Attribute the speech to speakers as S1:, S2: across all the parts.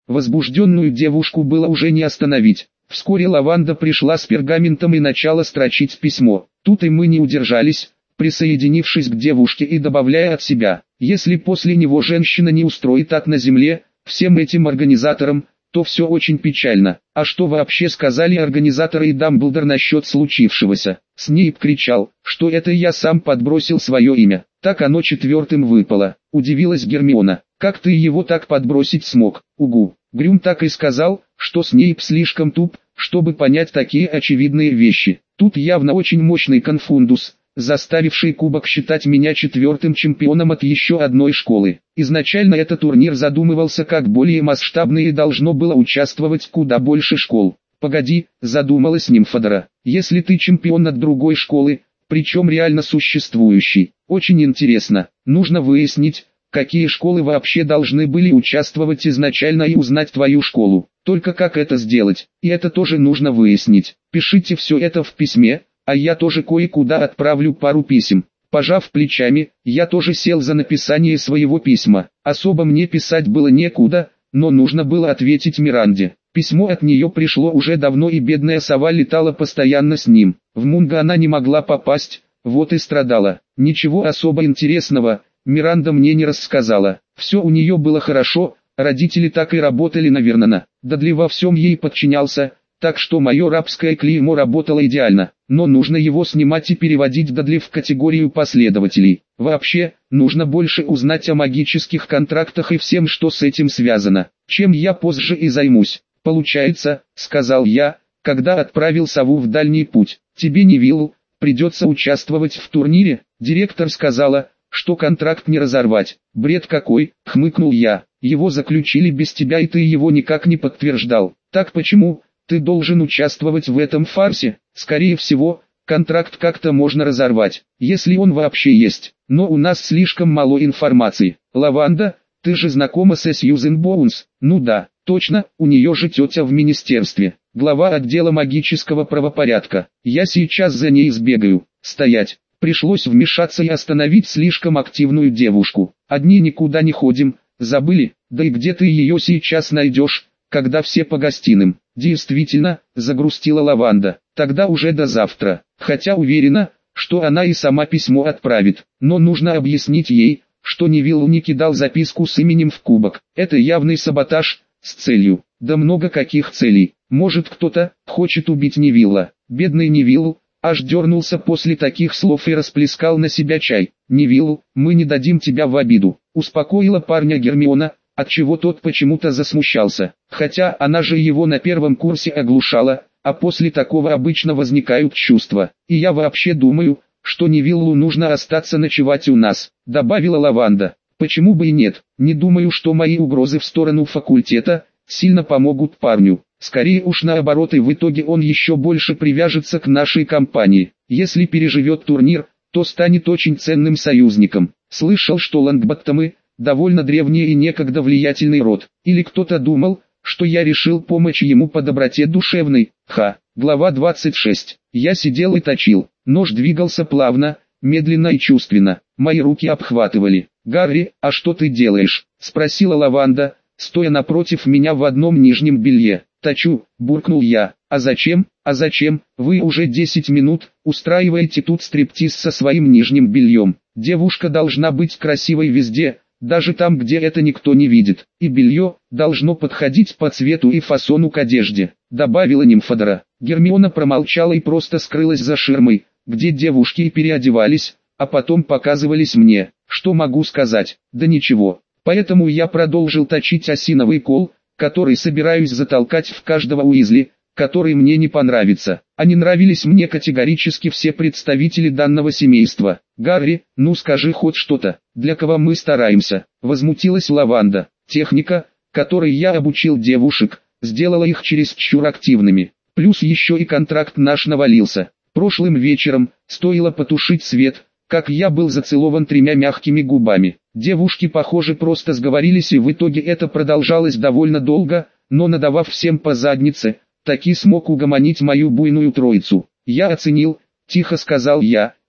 S1: Возбужденную девушку было уже не остановить. Вскоре Лаванда пришла с пергаментом и начала строчить письмо. Тут и мы не удержались, присоединившись к девушке и добавляя от себя: если после него женщина не устроит так на земле, всем этим организаторам, то все очень печально. А что вообще сказали организаторы и Дамблдор насчет случившегося? Снейп кричал, что это я сам подбросил свое имя. Так оно четвертым выпало. Удивилась Гермиона. Как ты его так подбросить смог? Угу. Грюм так и сказал, что Снейп слишком туп, чтобы понять такие очевидные вещи. Тут явно очень мощный конфундус, заставивший Кубок считать меня четвертым чемпионом от еще одной школы. Изначально этот турнир задумывался как более масштабный и должно было участвовать куда больше школ. Погоди, задумалась Нимфодора. Если ты чемпион от другой школы, причем реально существующий, очень интересно. Нужно выяснить, какие школы вообще должны были участвовать изначально и узнать твою школу. Только как это сделать? И это тоже нужно выяснить. Пишите все это в письме, а я тоже кое-куда отправлю пару писем. Пожав плечами, я тоже сел за написание своего письма. Особо мне писать было некуда, но нужно было ответить Миранде. Письмо от нее пришло уже давно, и бедная сова летала постоянно с ним. В Мунго она не могла попасть, вот и страдала. Ничего особо интересного Миранда мне не рассказала. Все у нее было хорошо, родители так и работали на Вернона. Дадли во всем ей подчинялся, так что мое рабское клеймо работало идеально. Но нужно его снимать и переводить Дадли в категорию последователей. Вообще, нужно больше узнать о магических контрактах и всем, что с этим связано. Чем я позже и займусь. Получается, сказал я, когда отправил сову в дальний путь. Тебе, Невиллу, придется участвовать в турнире. Директор сказала, что контракт не разорвать. Бред какой, хмыкнул я. Его заключили без тебя, и ты его никак не подтверждал. Так почему ты должен участвовать в этом фарсе? Скорее всего, контракт как-то можно разорвать, если он вообще есть. Но у нас слишком мало информации. Лаванда, ты же знакома со Сьюзен Боунс? Ну да, точно, у нее же тетя в министерстве. Глава отдела магического правопорядка. Я сейчас за ней сбегаю. Стоять. Пришлось вмешаться и остановить слишком активную девушку. Одни никуда не ходим, забыли, да и где ты ее сейчас найдешь, когда все по гостиным? Действительно, загрустила Лаванда. Тогда уже до завтра. Хотя уверена, что она и сама письмо отправит. Но нужно объяснить ей, что Невиллу не кидал записку с именем в кубок. Это явный саботаж, с целью. Да много каких целей. Может, кто-то хочет убить Невилла. Бедный Невилл аж дернулся после таких слов и расплескал на себя чай. Невилл, мы не дадим тебя в обиду. Успокоила парня Гермиона, отчего тот почему-то засмущался. Хотя она же его на первом курсе оглушала, а после такого обычно возникают чувства. И я вообще думаю, что Невиллу нужно остаться ночевать у нас, добавила Лаванда. Почему бы и нет? Не думаю, что мои угрозы в сторону факультета сильно помогут парню. Скорее уж наоборот, и в итоге он еще больше привяжется к нашей компании. Если переживет турнир, то станет очень ценным союзником. Слышал, что Лонгботтомы довольно древний и некогда влиятельный род. Или кто-то думал, что я решил помочь ему по доброте душевной. Глава 26. Я сидел и точил. Нож двигался плавно, медленно и чувственно. Мои руки обхватывали. «Гарри, а что ты делаешь?» — спросила Лаванда, стоя напротив меня в одном нижнем белье. «Точу», — буркнул я. «А зачем? А зачем? Вы уже 10 минут устраиваете тут стриптиз со своим нижним бельем. Девушка должна быть красивой везде, даже там, где это никто не видит. И белье должно подходить по цвету и фасону к одежде», — добавила Нимфодора. Гермиона промолчала и просто скрылась за ширмой, где девушки и переодевались, а потом показывались мне. Что могу сказать? Да ничего. Поэтому я продолжил точить осиновый кол, который собираюсь затолкать в каждого Уизли, который мне не понравится. А не нравились мне категорически все представители данного семейства. «Гарри, ну скажи хоть что-то, для кого мы стараемся?» — возмутилась Лаванда. «Техника, которой я обучил девушек, сделала их чересчур активными. Плюс еще и контракт наш навалился. Прошлым вечером, стоило потушить свет, как я был зацелован 3 мягкими губами. Девушки, похоже, просто сговорились, и в итоге это продолжалось довольно долго, но надавав всем по заднице, таки смог угомонить мою буйную троицу. Я оценил, тихо сказал я,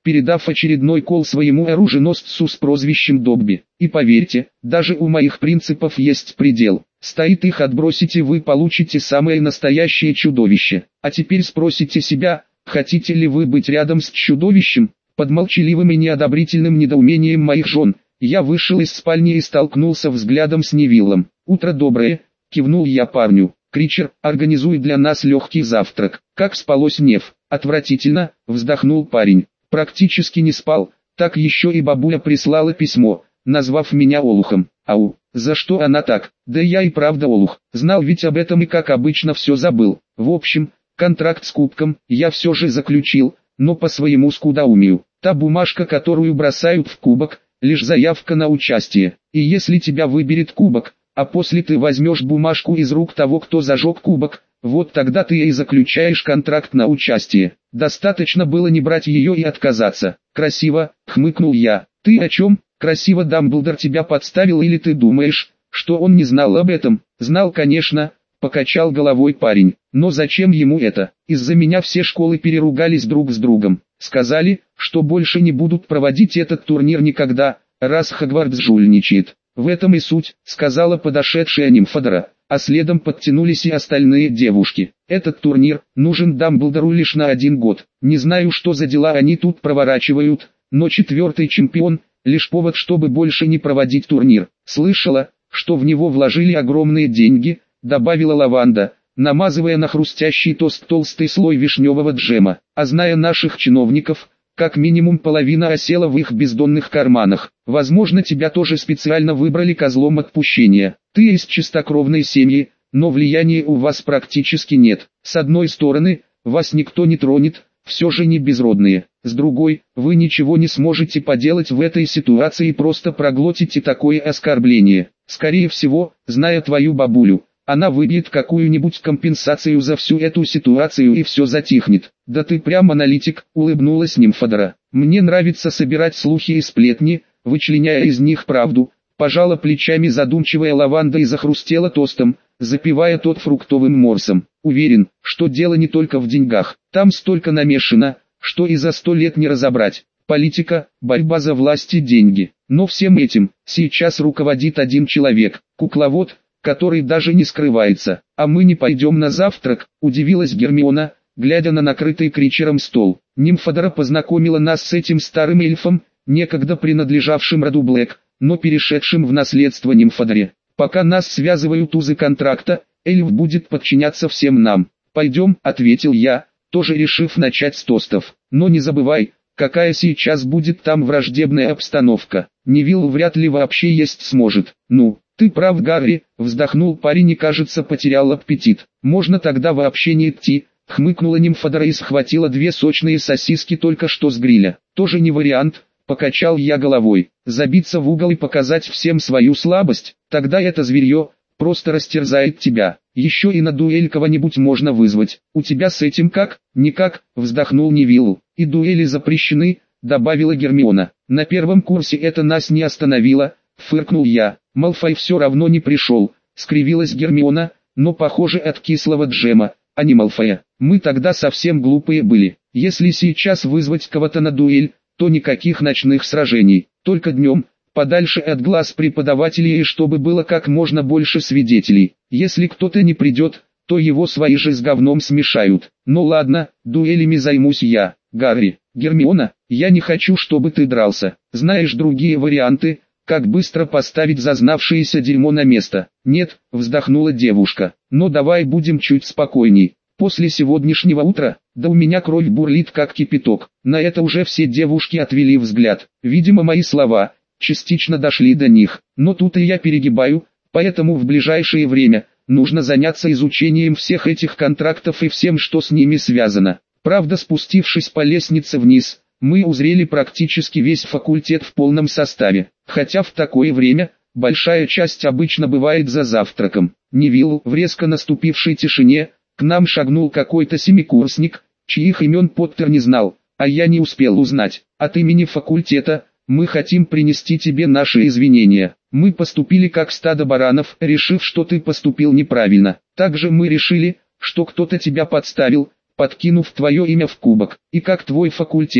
S1: передав очередной кол своему оруженосцу с прозвищем Добби. И поверьте, даже у моих принципов есть предел. Стоит их отбросить, и вы получите самое настоящее чудовище. А теперь спросите себя, хотите ли вы быть рядом с чудовищем? Под молчаливым и неодобрительным недоумением моих жен, я вышел из спальни и столкнулся взглядом с Невиллом. «Утро доброе», — кивнул я парню. «Кричер, организуй для нас легкий завтрак». «Как спалось, Нев?» «Отвратительно», — вздохнул парень. «Практически не спал, так еще и бабуля прислала письмо, назвав меня олухом». «Ау, за что она так?» «Да я и правда олух, знал ведь об этом и как обычно все забыл». В общем, контракт с кубком я все же заключил, но по своему скудоумию. Та бумажка, которую бросают в кубок, лишь заявка на участие. И если тебя выберет кубок, а после ты возьмешь бумажку из рук того, кто зажег кубок, вот тогда ты и заключаешь контракт на участие. Достаточно было не брать ее и отказаться. «Красиво», — хмыкнул я. «Ты о чем? Красиво Дамблдор тебя подставил, или ты думаешь, что он не знал об этом?» «Знал, конечно», — покачал головой парень. «Но зачем ему это? Из-за меня все школы переругались друг с другом. Сказали, что больше не будут проводить этот турнир никогда, раз Хогвартс жульничает. В этом и суть», — сказала подошедшая Нимфодора, а следом подтянулись и остальные девушки. «Этот турнир нужен Дамблдору лишь на 1 год. Не знаю, что за дела они тут проворачивают, но 4-й чемпион — лишь повод, чтобы больше не проводить турнир. Слышала, что в него вложили огромные деньги», — добавила Лаванда, намазывая на хрустящий тост толстый слой вишневого джема. «А зная наших чиновников, как минимум половина осела в их бездонных карманах. Возможно, тебя тоже специально выбрали козлом отпущения. Ты из чистокровной семьи, но влияния у вас практически нет. С одной стороны, вас никто не тронет, все же не безродные. С другой, вы ничего не сможете поделать в этой ситуации и просто проглотите такое оскорбление. Скорее всего, зная твою бабулю, она выбьет какую-нибудь компенсацию за всю эту ситуацию и все затихнет». «Да ты прям аналитик», — улыбнулась Нимфодора. «Мне нравится собирать слухи и сплетни, вычленяя из них правду», — пожала плечами задумчивая Лаванда и захрустела тостом, запивая тот фруктовым морсом. «Уверен, что дело не только в деньгах. Там столько намешано, что и за 100 лет не разобрать. Политика, борьба за власть и деньги. Но всем этим сейчас руководит один человек, кукловод, который даже не скрывается. «А мы не пойдем на завтрак?» – удивилась Гермиона, глядя на накрытый Кричером стол. Нимфодора познакомила нас с этим старым эльфом, некогда принадлежавшим роду Блэк, но перешедшим в наследство Нимфодоре. «Пока нас связывают узы контракта, эльф будет подчиняться всем нам». «Пойдем», — ответил я, тоже решив начать с тостов. «Но не забывай, какая сейчас будет там враждебная обстановка. Невилл вряд ли вообще есть сможет». «Ну, ты прав, Гарри», — вздохнул парень и, кажется, потерял аппетит. «Можно тогда вообще не идти», — хмыкнула Нимфодора и схватила 2 сочные сосиски только что с гриля. «Тоже не вариант», — покачал я головой. «Забиться в угол и показать всем свою слабость, тогда это зверье просто растерзает тебя. Еще и на дуэль кого-нибудь можно вызвать. У тебя с этим как?» «Никак», — вздохнул Невилл. «И дуэли запрещены», — добавила Гермиона. «На первом курсе это нас не остановило», — фыркнул я. «Малфой все равно не пришел», — скривилась Гермиона, но похоже от кислого джема, а не Малфоя. «Мы тогда совсем глупые были. Если сейчас вызвать кого-то на дуэль, то никаких ночных сражений, только днем, подальше от глаз преподавателей и чтобы было как можно больше свидетелей. Если кто-то не придет, то его свои же с говном смешают. Ну ладно, дуэлями займусь я. Гарри, Гермиона, я не хочу, чтобы ты дрался. Знаешь другие варианты, как быстро поставить зазнавшееся дерьмо на место?» «Нет», — вздохнула девушка, — «но давай будем чуть спокойней. После сегодняшнего утра, да у меня кровь бурлит как кипяток». На это уже все девушки отвели взгляд. Видимо, мои слова частично дошли до них, но тут и я перегибаю, поэтому в ближайшее время нужно заняться изучением всех этих контрактов и всем, что с ними связано. Правда, спустившись по лестнице вниз, мы узрели практически весь факультет в полном составе, хотя в такое время большая часть обычно бывает за завтраком. Невилл, в резко наступившей тишине, к нам шагнул какой-то семикурсник, чьих имен Поттер не знал, а я не успел узнать. «От имени факультета мы хотим принести тебе наши извинения. Мы поступили как стадо баранов, решив, что ты поступил неправильно. Также мы решили, что кто-то тебя подставил, подкинув твое имя в кубок. И как твой факультет,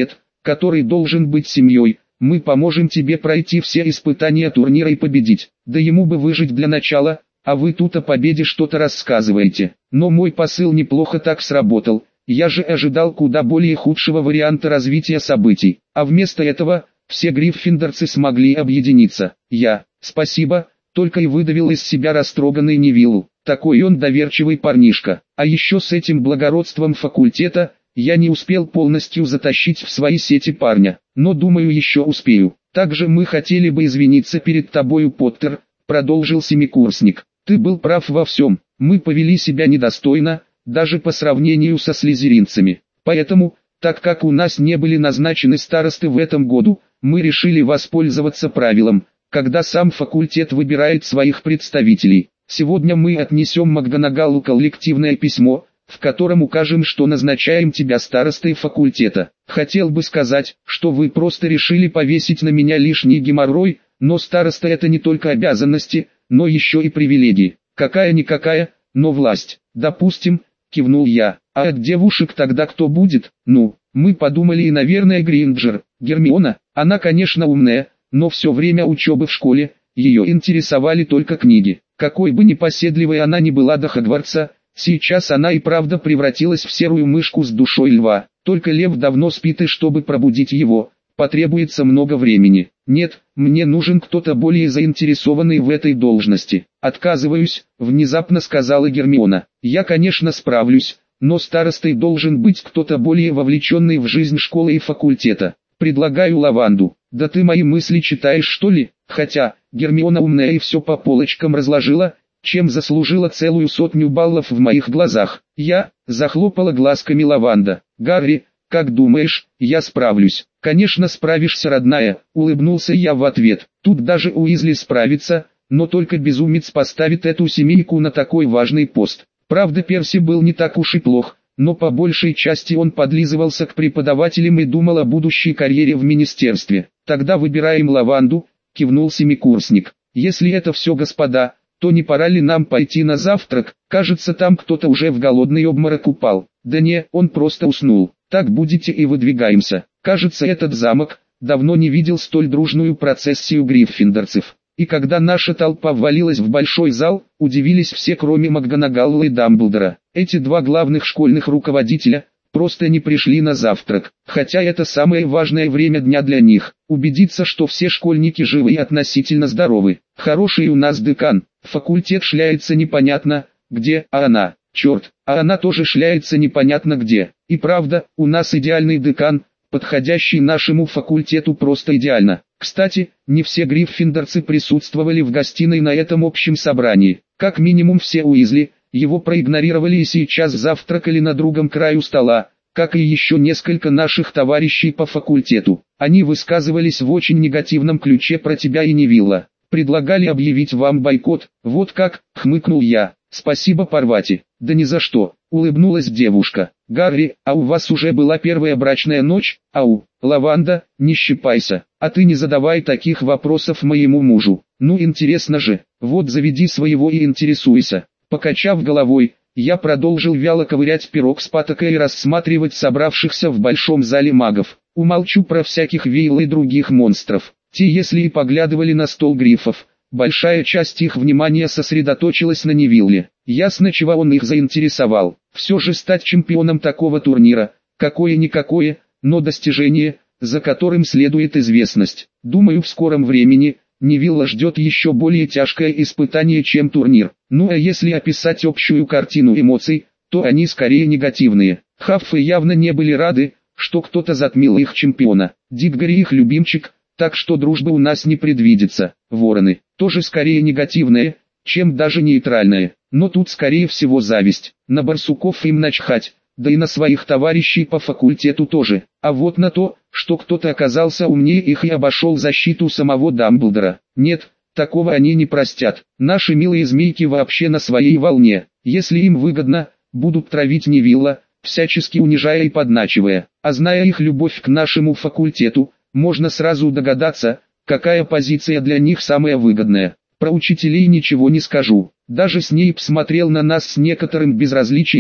S1: который должен быть семьей. Мы поможем тебе пройти все испытания турнира и победить. Да ему бы выжить для начала, а вы тут о победе что-то рассказываете. Но мой посыл неплохо так сработал. Я же ожидал куда более худшего варианта развития событий. А вместо этого, все гриффиндорцы смогли объединиться. Спасибо, только и выдавил из себя растроганный Невилл. Такой он доверчивый парнишка. А еще с этим благородством факультета, я не успел полностью затащить в свои сети парня. Но думаю, еще успею. Также мы хотели бы извиниться перед тобою, Поттер, продолжил семикурсник. Ты был прав во всем. Мы повели себя недостойно, даже по сравнению со слизеринцами. Поэтому, так как у нас не были назначены старосты в этом году, мы решили воспользоваться правилом, когда сам факультет выбирает своих представителей. Сегодня мы отнесем МакГонагалу коллективное письмо, в котором укажем, что назначаем тебя старостой факультета. Хотел бы сказать, что вы просто решили повесить на меня лишний геморрой, но староста — это не только обязанности, но еще и привилегии. Какая-никакая, но власть. Допустим, кивнул я. А от девушек тогда кто будет? Ну, мы подумали и, наверное, Гринджер. Гермиона, она, конечно, умная, но все время учебы в школе, ее интересовали только книги. Какой бы непоседливой она ни была до Хогвартса, сейчас она и правда превратилась в серую мышку с душой льва. Только лев давно спит, и чтобы пробудить его, потребуется много времени. Нет, мне нужен кто-то более заинтересованный в этой должности. Отказываюсь, внезапно сказала Гермиона. Я, конечно, справлюсь, но старостой должен быть кто-то более вовлеченный в жизнь школы и факультета. Предлагаю Лаванду. Да ты мои мысли читаешь, что ли? Хотя, Гермиона умная и все по полочкам разложила, чем заслужила целую 100 баллов в моих глазах. Захлопала глазками Лаванда. Гарри, как думаешь, я справлюсь? Конечно справишься, родная, улыбнулся я в ответ. Тут даже Уизли справится, но только безумец поставит эту семейку на такой важный пост. Правда, Перси был не так уж и плох, но по большей части он подлизывался к преподавателям и думал о будущей карьере в министерстве. Тогда выбираем Лаванду, кивнул семикурсник. Если это все, господа, то не пора ли нам пойти на завтрак? Кажется, там кто-то уже в голодный обморок упал. Да не, он просто уснул. Так будете и выдвигаемся. Кажется, этот замок давно не видел столь дружную процессию гриффиндорцев. И когда наша толпа ввалилась в большой зал, удивились все, кроме МакГонагаллы и Дамблдора. Эти два главных школьных руководителя просто не пришли на завтрак, хотя это самое важное время дня для них. Убедиться, что все школьники живы и относительно здоровы. Хороший у нас декан, факультет шляется непонятно где, а она, черт, а она тоже шляется непонятно где. И правда, у нас идеальный декан, подходящий нашему факультету просто идеально. Кстати, не все гриффиндорцы присутствовали в гостиной на этом общем собрании. Как минимум все Уизли, его проигнорировали и сейчас завтракали на другом краю стола, как и еще несколько наших товарищей по факультету. Они высказывались в очень негативном ключе про тебя и Невилла. Предлагали объявить вам бойкот. Вот как, хмыкнул я. Спасибо, Парвати. Да ни за что, улыбнулась девушка. Гарри, а у вас уже была первая брачная ночь? Ау, Лаванда, не щипайся. А ты не задавай таких вопросов моему мужу. Ну интересно же, вот заведи своего и интересуйся. Покачав головой, я продолжил вяло ковырять пирог с патокой и рассматривать собравшихся в большом зале магов. Умолчу про всяких Вейл и других монстров. Те, если и поглядывали на стол грифов, большая часть их внимания сосредоточилась на Невилле. Ясно, чего он их заинтересовал. Все же стать чемпионом такого турнира, какое-никакое, но достижение, за которым следует известность. Думаю, в скором времени Невилла ждет еще более тяжкое испытание, чем турнир. Ну а если описать общую картину эмоций, то они скорее негативные. Хаффы явно не были рады, что кто-то затмил их чемпиона. Дитгори их любимчик, так что дружбы у нас не предвидится. Вороны тоже скорее негативные, чем даже нейтральные. Но тут скорее всего зависть. На барсуков им начхать, да и на своих товарищей по факультету тоже. А вот на то, что кто-то оказался умнее их и обошел защиту самого Дамблдора. Нет, такого они не простят. Наши милые змейки вообще на своей волне. Если им выгодно, будут травить Невилла, всячески унижая и подначивая. А зная их любовь к нашему факультету, можно сразу догадаться, какая позиция для них самая выгодная. Про учителей ничего не скажу. Даже Снейп смотрел на нас с некоторым безразличием,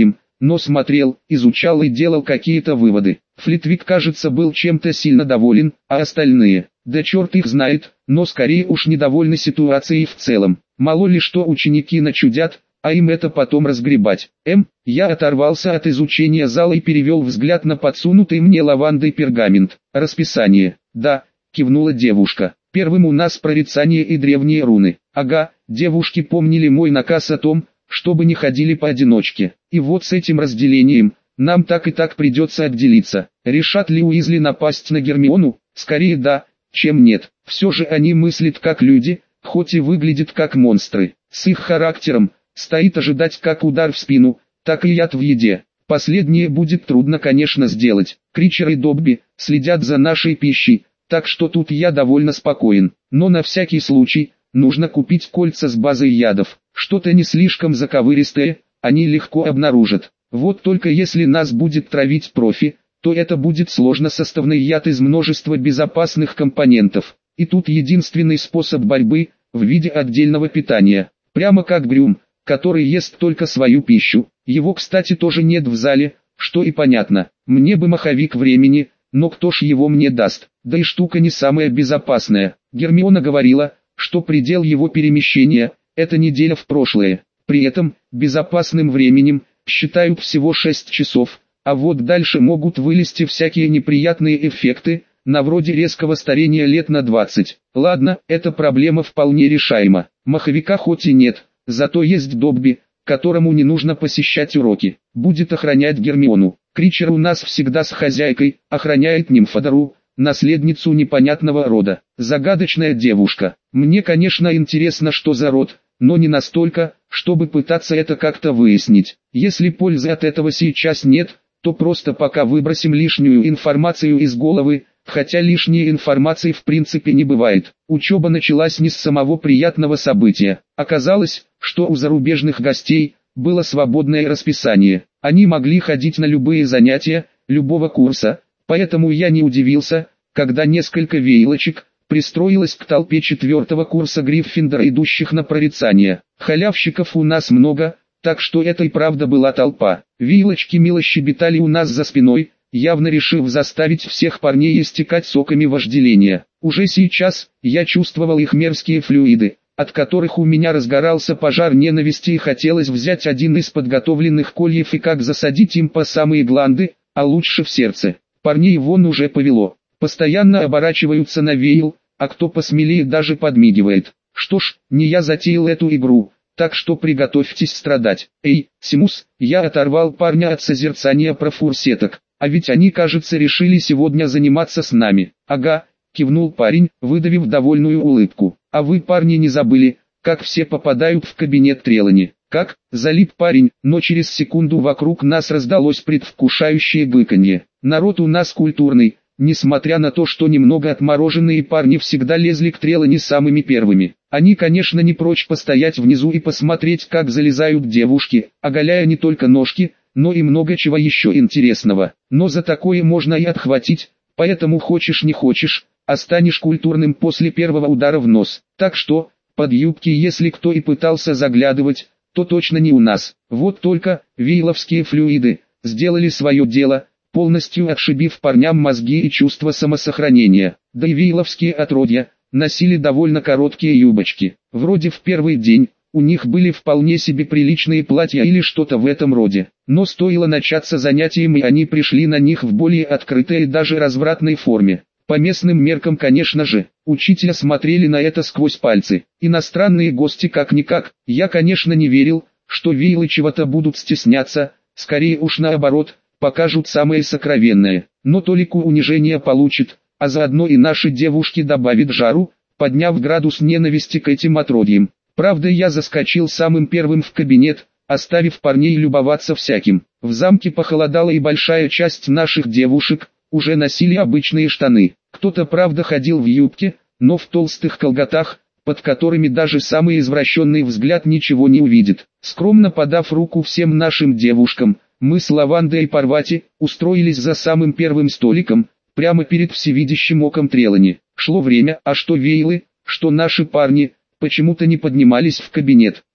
S1: но смотрел, изучал и делал какие-то выводы. Флитвик, кажется, был чем-то сильно доволен, а остальные, да черт их знает, но скорее уж недовольны ситуацией в целом. Мало ли что ученики начудят, а им это потом разгребать. Я оторвался от изучения зала и перевел взгляд на подсунутый мне лавандой пергамент. Расписание. Да, кивнула девушка. Первым у нас прорицание и древние руны. Ага, девушки помнили мой наказ о том, чтобы не ходили поодиночке. И вот с этим разделением, нам так и так придется отделиться. Решат ли Уизли напасть на Гермиону? Скорее да, чем нет. Все же они мыслят как люди, хоть и выглядят как монстры. С их характером, стоит ожидать как удар в спину, так и яд в еде. Последнее будет трудно, конечно, сделать. Кричер и Добби следят за нашей пищей, так что тут я довольно спокоен. Но на всякий случай, нужно купить кольца с базой ядов. Что-то не слишком заковыристое, они легко обнаружат. Вот только если нас будет травить профи, то это будет сложносоставный яд из множества безопасных компонентов. И тут единственный способ борьбы – в виде отдельного питания. Прямо как Грюм, который ест только свою пищу. Его, кстати, тоже нет в зале, что и понятно. Мне бы маховик времени, но кто ж его мне даст? Да и штука не самая безопасная. Гермиона говорила, что предел его перемещения – это неделя в прошлое. При этом, безопасным временем, считают всего 6 часов, а вот дальше могут вылезти всякие неприятные эффекты, на вроде резкого старения лет на 20. Ладно, эта проблема вполне решаема. Маховика хоть и нет, зато есть Добби, которому не нужно посещать уроки. Будет охранять Гермиону. Кричер у нас всегда с хозяйкой, охраняет Нимфодору, наследницу непонятного рода. Загадочная девушка. Мне, конечно, интересно, что за род, но не настолько, чтобы пытаться это как-то выяснить. Если пользы от этого сейчас нет, то просто пока выбросим лишнюю информацию из головы, хотя лишней информации в принципе не бывает. Учеба началась не с самого приятного события. Оказалось, что у зарубежных гостей было свободное расписание. Они могли ходить на любые занятия, любого курса, поэтому я не удивился, когда несколько вейлочек пристроилось к толпе 4-го курса Гриффиндора, идущих на прорицание. Халявщиков у нас много, так что это и правда была толпа. Вейлочки мило щебетали у нас за спиной, явно решив заставить всех парней истекать соками вожделения. Уже сейчас я чувствовал их мерзкие флюиды, от которых у меня разгорался пожар ненависти и хотелось взять один из подготовленных кольев и как засадить им по самые гланды, а лучше в сердце. Парней вон уже повело, постоянно оборачиваются на Вейл, а кто посмелее даже подмигивает. Что ж, не я затеял эту игру, так что приготовьтесь страдать. Эй, Симус, я оторвал парня от созерцания профурсеток. А ведь они, кажется, решили сегодня заниматься с нами. Ага, кивнул парень, выдавив довольную улыбку. А вы, парни, не забыли, как все попадают в кабинет Трелани? Как? Залип парень, но через секунду вокруг нас раздалось предвкушающее гыканье. Народ у нас культурный, несмотря на то, что немного отмороженные парни всегда лезли к Трелани самыми первыми. Они, конечно, не прочь постоять внизу и посмотреть, как залезают девушки, оголяя не только ножки, но и много чего еще интересного. Но за такое можно и отхватить, поэтому хочешь не хочешь, а станешь культурным после первого удара в нос. Так что, под юбки если кто и пытался заглядывать, то точно не у нас. Вот только, вейловские флюиды, сделали свое дело, полностью отшибив парням мозги и чувство самосохранения. Да и вейловские отродья, носили довольно короткие юбочки. Вроде в первый день, у них были вполне себе приличные платья или что-то в этом роде. Но стоило начаться занятием, и они пришли на них в более открытой и даже развратной форме. По местным меркам, конечно же, учителя смотрели на это сквозь пальцы. Иностранные гости как-никак. Я, конечно, не верил, что вейлы чего-то будут стесняться, скорее уж наоборот, покажут самое сокровенное. Но толику унижения получит, а заодно и наши девушки добавит жару, подняв градус ненависти к этим отродьям. Правда, я заскочил самым первым в кабинет, оставив парней любоваться всяким. В замке похолодало, и большая часть наших девушек уже носили обычные штаны. Кто-то, правда, ходил в юбке, но в толстых колготах, под которыми даже самый извращенный взгляд ничего не увидит. Скромно подав руку всем нашим девушкам, мы с Лавандой и Парвати устроились за самым первым столиком, прямо перед всевидящим оком Трелани. Шло время, а что вейлы, что наши парни почему-то не поднимались в кабинет.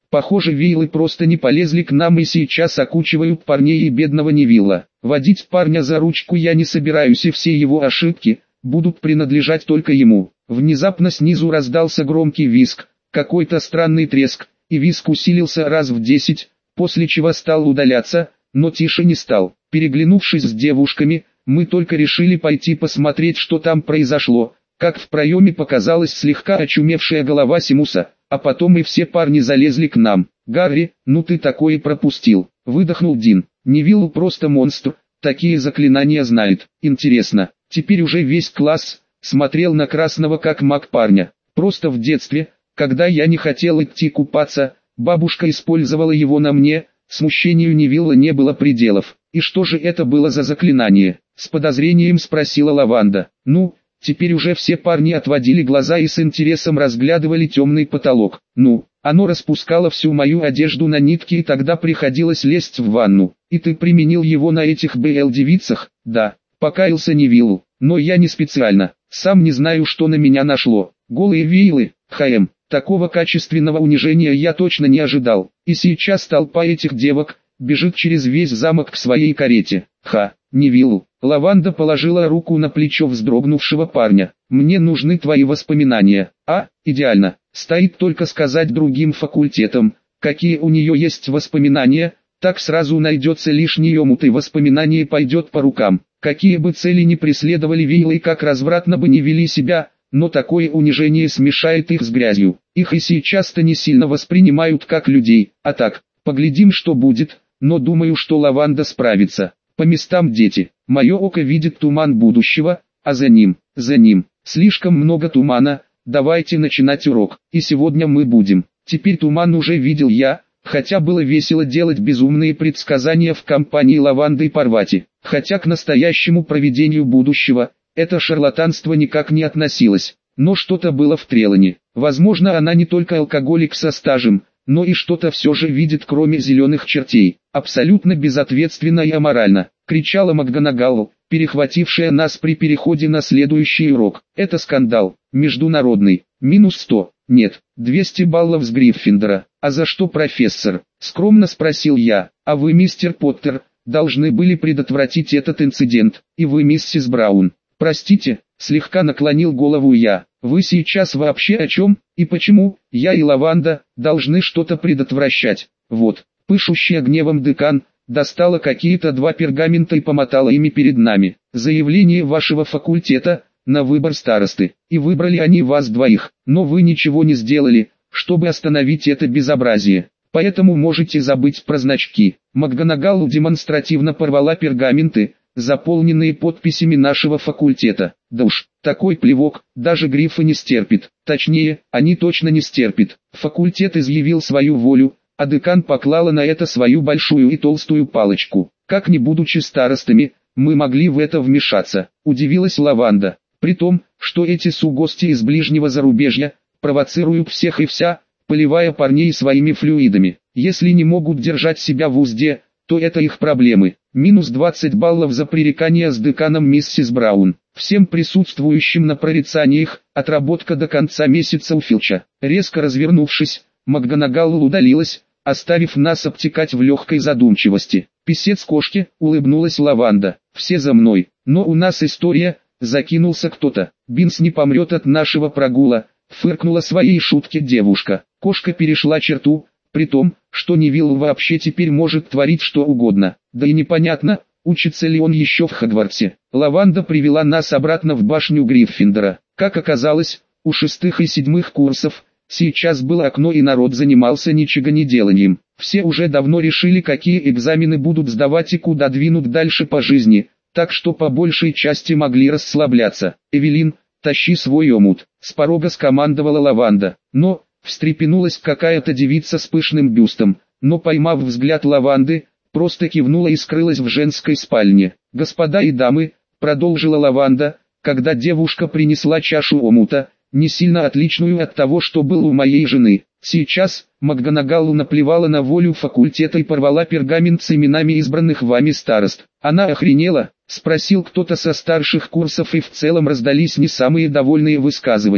S1: Похоже, вилы просто не полезли к нам и сейчас окучивают парней и бедного Невилла. Водить парня за ручку я не собираюсь, и все его ошибки будут принадлежать только ему. Внезапно снизу раздался громкий визг, какой-то странный треск, и визг усилился раз в 10, после чего стал удаляться, но тише не стал. Переглянувшись с девушками, мы только решили пойти посмотреть, что там произошло, как в проеме показалась слегка очумевшая голова Симуса, а потом и все парни залезли к нам. «Гарри, ну ты такое пропустил», — выдохнул Дин. «Невилл просто монстр, такие заклинания знает. Интересно, теперь уже весь класс смотрел на красного как маг парня. Просто в детстве, когда я не хотел идти купаться, бабушка использовала его на мне, смущению Невилла не было пределов». «И что же это было за заклинание?» — с подозрением спросила Лаванда. «Ну, теперь уже все парни отводили глаза и с интересом разглядывали темный потолок. Ну, оно распускало всю мою одежду на нитки, и тогда приходилось лезть в ванну. И ты применил его на этих БЛ-девицах?» «Да», — покаялся Невилл, «но я не специально, сам не знаю, что на меня нашло. Голые вилы, такого качественного унижения я точно не ожидал. И сейчас толпа этих девок бежит через весь замок к своей карете. Невилл». Лаванда положила руку на плечо вздрогнувшего парня. «Мне нужны твои воспоминания». Идеально. Стоит только сказать другим факультетам, какие у нее есть воспоминания, так сразу найдется лишний омут и воспоминание пойдет по рукам. Какие бы цели ни преследовали вилы и как развратно бы ни вели себя, но такое унижение смешает их с грязью. Их и сейчас-то не сильно воспринимают как людей, а так, поглядим, что будет, но думаю, что Лаванда справится. По местам, дети. Мое око видит туман будущего, а за ним, слишком много тумана. Давайте начинать урок. И сегодня мы будем. Теперь туман уже видел я, хотя было весело делать безумные предсказания в компании Лаванды и Парвати. Хотя к настоящему провидению будущего, это шарлатанство никак не относилось. Но что-то было в Трелани. Возможно, она не только алкоголик со стажем, но и что-то все же видит, кроме зеленых чертей. Абсолютно безответственно и аморально, кричала МакГонагал, перехватившая нас при переходе на следующий урок. Это скандал, международный, -100, нет, 200 баллов с Гриффиндора. А за что, профессор? Скромно спросил я. А вы, мистер Поттер, должны были предотвратить этот инцидент. И вы, миссис Браун. Простите, слегка наклонил голову я. Вы сейчас вообще о чем, и почему, я и Лаванда, должны что-то предотвращать? Вот, пышущая гневом декан, достала какие-то 2 пергамента и помотала ими перед нами. Заявление вашего факультета, на выбор старосты, и выбрали они вас двоих, но вы ничего не сделали, чтобы остановить это безобразие. Поэтому можете забыть про значки. МакГонагал демонстративно порвала пергаменты, заполненные подписями нашего факультета. Да уж, такой плевок, даже Гриффы не стерпит. Точнее, они точно не стерпит. Факультет изъявил свою волю, а декан поклала на это свою большую и толстую палочку. Как не будучи старостами, мы могли в это вмешаться, удивилась Лаванда. При том, что эти су-гости из ближнего зарубежья провоцируют всех и вся, поливая парней своими флюидами. Если не могут держать себя в узде, то это их проблемы. -20 баллов за пререкание с деканом миссис Браун. Всем присутствующим на прорицаниях, отработка до конца месяца у Филча. Резко развернувшись, МакГонагал удалилась, оставив нас обтекать в легкой задумчивости. «Писец кошки», — улыбнулась Лаванда. «Все за мной. Но у нас история», — закинулся кто-то. «Бинс не помрет от нашего прогула», — фыркнула своей шутке девушка. Кошка перешла черту, при том, что Невилл вообще теперь может творить что угодно. Да и непонятно, учится ли он еще в Хогвартсе. Лаванда привела нас обратно в башню Гриффиндора. Как оказалось, у 6-х и 7-х курсов сейчас было окно, и народ занимался ничегонеделанием. Все уже давно решили, какие экзамены будут сдавать и куда двинут дальше по жизни, так что по большей части могли расслабляться. «Эвелин, тащи свой омут», — с порога скомандовала Лаванда. Но встрепенулась какая-то девица с пышным бюстом, но, поймав взгляд Лаванды, просто кивнула и скрылась в женской спальне. «Господа и дамы», — продолжила Лаванда, когда девушка принесла чашу омута, не сильно отличную от того, что было у моей жены. Сейчас МакГонагалу наплевала на волю факультета и порвала пергамент с именами избранных вами старост. «Она охренела?» — спросил кто-то со старших курсов, и в целом раздались не самые довольные высказывания.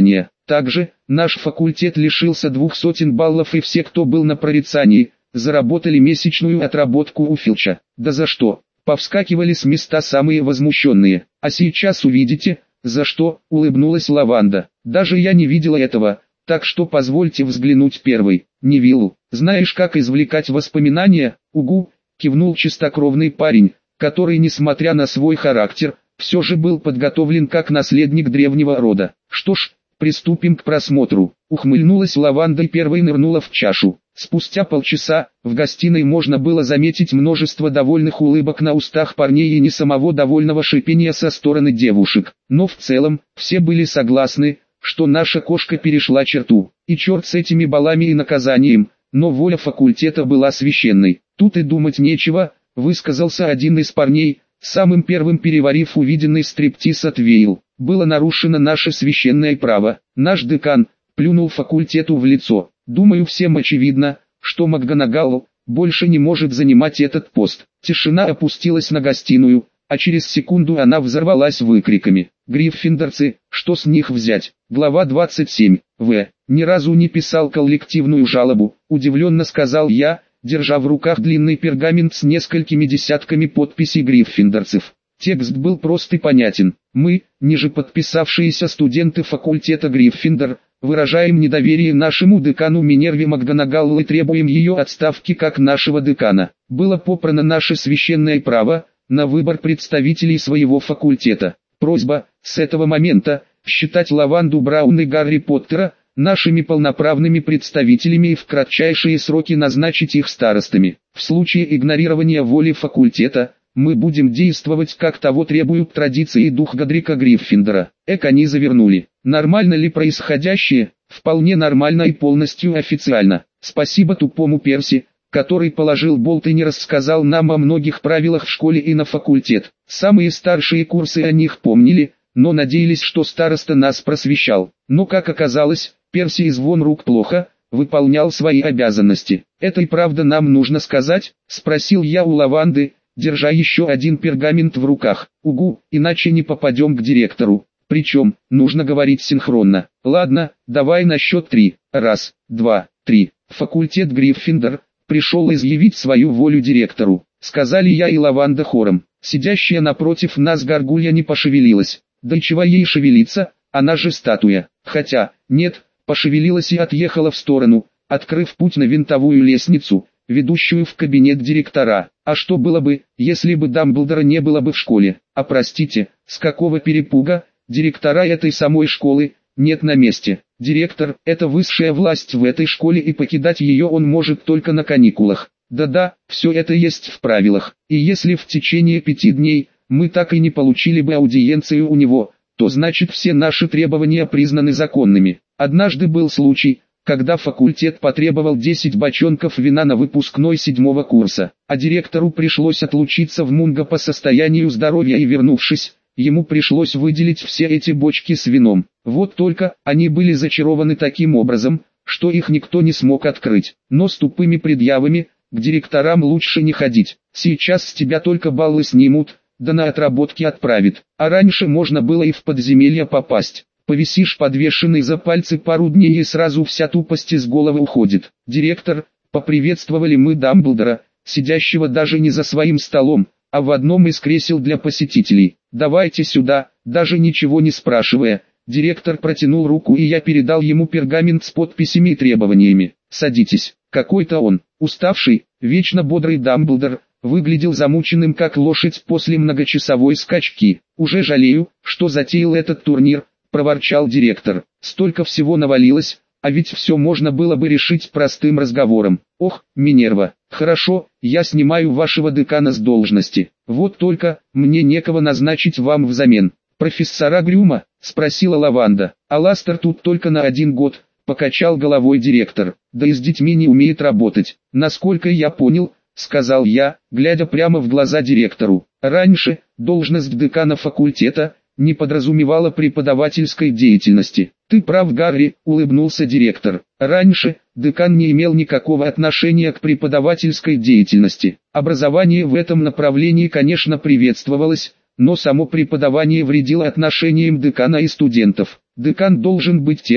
S1: Также, наш факультет лишился 200 баллов, и все, кто был на прорицании, заработали месячную отработку у Филча. Да за что? Повскакивали с места самые возмущенные. А сейчас увидите, за что, улыбнулась Лаванда. Даже я не видела этого, так что позвольте взглянуть первой. Невиллу, знаешь, как извлекать воспоминания? Угу, кивнул чистокровный парень, который, несмотря на свой характер, все же был подготовлен как наследник древнего рода. Что ж, приступим к просмотру. Ухмыльнулась Лаванда и первой нырнула в чашу. Спустя полчаса, в гостиной можно было заметить множество довольных улыбок на устах парней и не самого довольного шипения со стороны девушек. Но в целом, все были согласны, что наша кошка перешла черту. И черт с этими балами и наказанием, но воля факультета была священной. Тут и думать нечего, высказался один из парней, самым первым переварив увиденный стриптиз от Вейл. Было нарушено наше священное право. Наш декан плюнул факультету в лицо. Думаю, всем очевидно, что МакГонагал больше не может занимать этот пост. Тишина опустилась на гостиную, а через секунду она взорвалась выкриками. Гриффиндорцы, что с них взять? Глава 27. Ни разу не писал коллективную жалобу, удивленно сказал я, держа в руках длинный пергамент с несколькими десятками подписей гриффиндорцев. Текст был прост и понятен. Мы, ниже подписавшиеся студенты факультета Гриффиндор, выражаем недоверие нашему декану Минерве МакГонагалл и требуем ее отставки как нашего декана. Было попрано наше священное право на выбор представителей своего факультета. Просьба, с этого момента, считать Лаванду Браун и Гарри Поттера нашими полноправными представителями и в кратчайшие сроки назначить их старостами. В случае игнорирования воли факультета, мы будем действовать, как того требуют традиции и дух Годрика Гриффиндора. Они завернули. Нормально ли происходящее? Вполне нормально и полностью официально. Спасибо тупому Перси, который положил болт и не рассказал нам о многих правилах в школе и на факультет. Самые старшие курсы о них помнили, но надеялись, что староста нас просвещал. Но как оказалось, Перси из вон рук плохо выполнял свои обязанности. Это и правда нам нужно сказать? Спросил я у Лаванды, держа еще один пергамент в руках. Угу, иначе не попадем к директору. Причем, нужно говорить синхронно. Ладно, давай на счет 3. Раз, два, три. Факультет Гриффиндор пришел изъявить свою волю директору. Сказали я и Лаванда хором. Сидящая напротив нас горгулья не пошевелилась. Да и чего ей шевелиться, она же статуя. Хотя, нет, пошевелилась и отъехала в сторону, открыв путь на винтовую лестницу, ведущую в кабинет директора. А что было бы, если бы Дамблдора не было бы в школе? А простите, с какого перепуга, директора этой самой школы нет на месте. Директор – это высшая власть в этой школе, и покидать ее он может только на каникулах. Да-да, все это есть в правилах. И если в течение 5 дней мы так и не получили бы аудиенцию у него, то значит все наши требования признаны законными. Однажды был случай, когда факультет потребовал 10 бочонков вина на выпускной 7-го курса, а директору пришлось отлучиться в Мунго по состоянию здоровья, и вернувшись, ему пришлось выделить все эти бочки с вином. Вот только, они были зачарованы таким образом, что их никто не смог открыть. Но с тупыми предъявами, к директорам лучше не ходить. Сейчас с тебя только баллы снимут, да на отработки отправят. А раньше можно было и в подземелье попасть. Повисишь подвешенный за пальцы пару дней, и сразу вся тупость из головы уходит. Директор, поприветствовали мы Дамблдора, сидящего даже не за своим столом, а в одном из кресел для посетителей. Давайте сюда, даже ничего не спрашивая. Директор протянул руку, и я передал ему пергамент с подписями и требованиями. Садитесь. Какой-то он, уставший, вечно бодрый Дамблдор, выглядел замученным как лошадь после многочасовой скачки. Уже жалею, что затеял этот турнир, проворчал директор. Столько всего навалилось, а ведь все можно было бы решить простым разговором. Ох, Минерва, хорошо, я снимаю вашего декана с должности. Вот только, мне некого назначить вам взамен. Профессора Грюма? Спросила Лаванда. Аластер тут только на 1 год, покачал головой директор. Да и с детьми не умеет работать. Насколько я понял, сказал я, глядя прямо в глаза директору. Раньше, должность декана факультета не подразумевала преподавательской деятельности. Ты прав, Гарри, улыбнулся директор. Раньше, декан не имел никакого отношения к преподавательской деятельности. Образование в этом направлении, конечно, приветствовалось, но само преподавание вредило отношениям декана и студентов. Декан должен быть тем,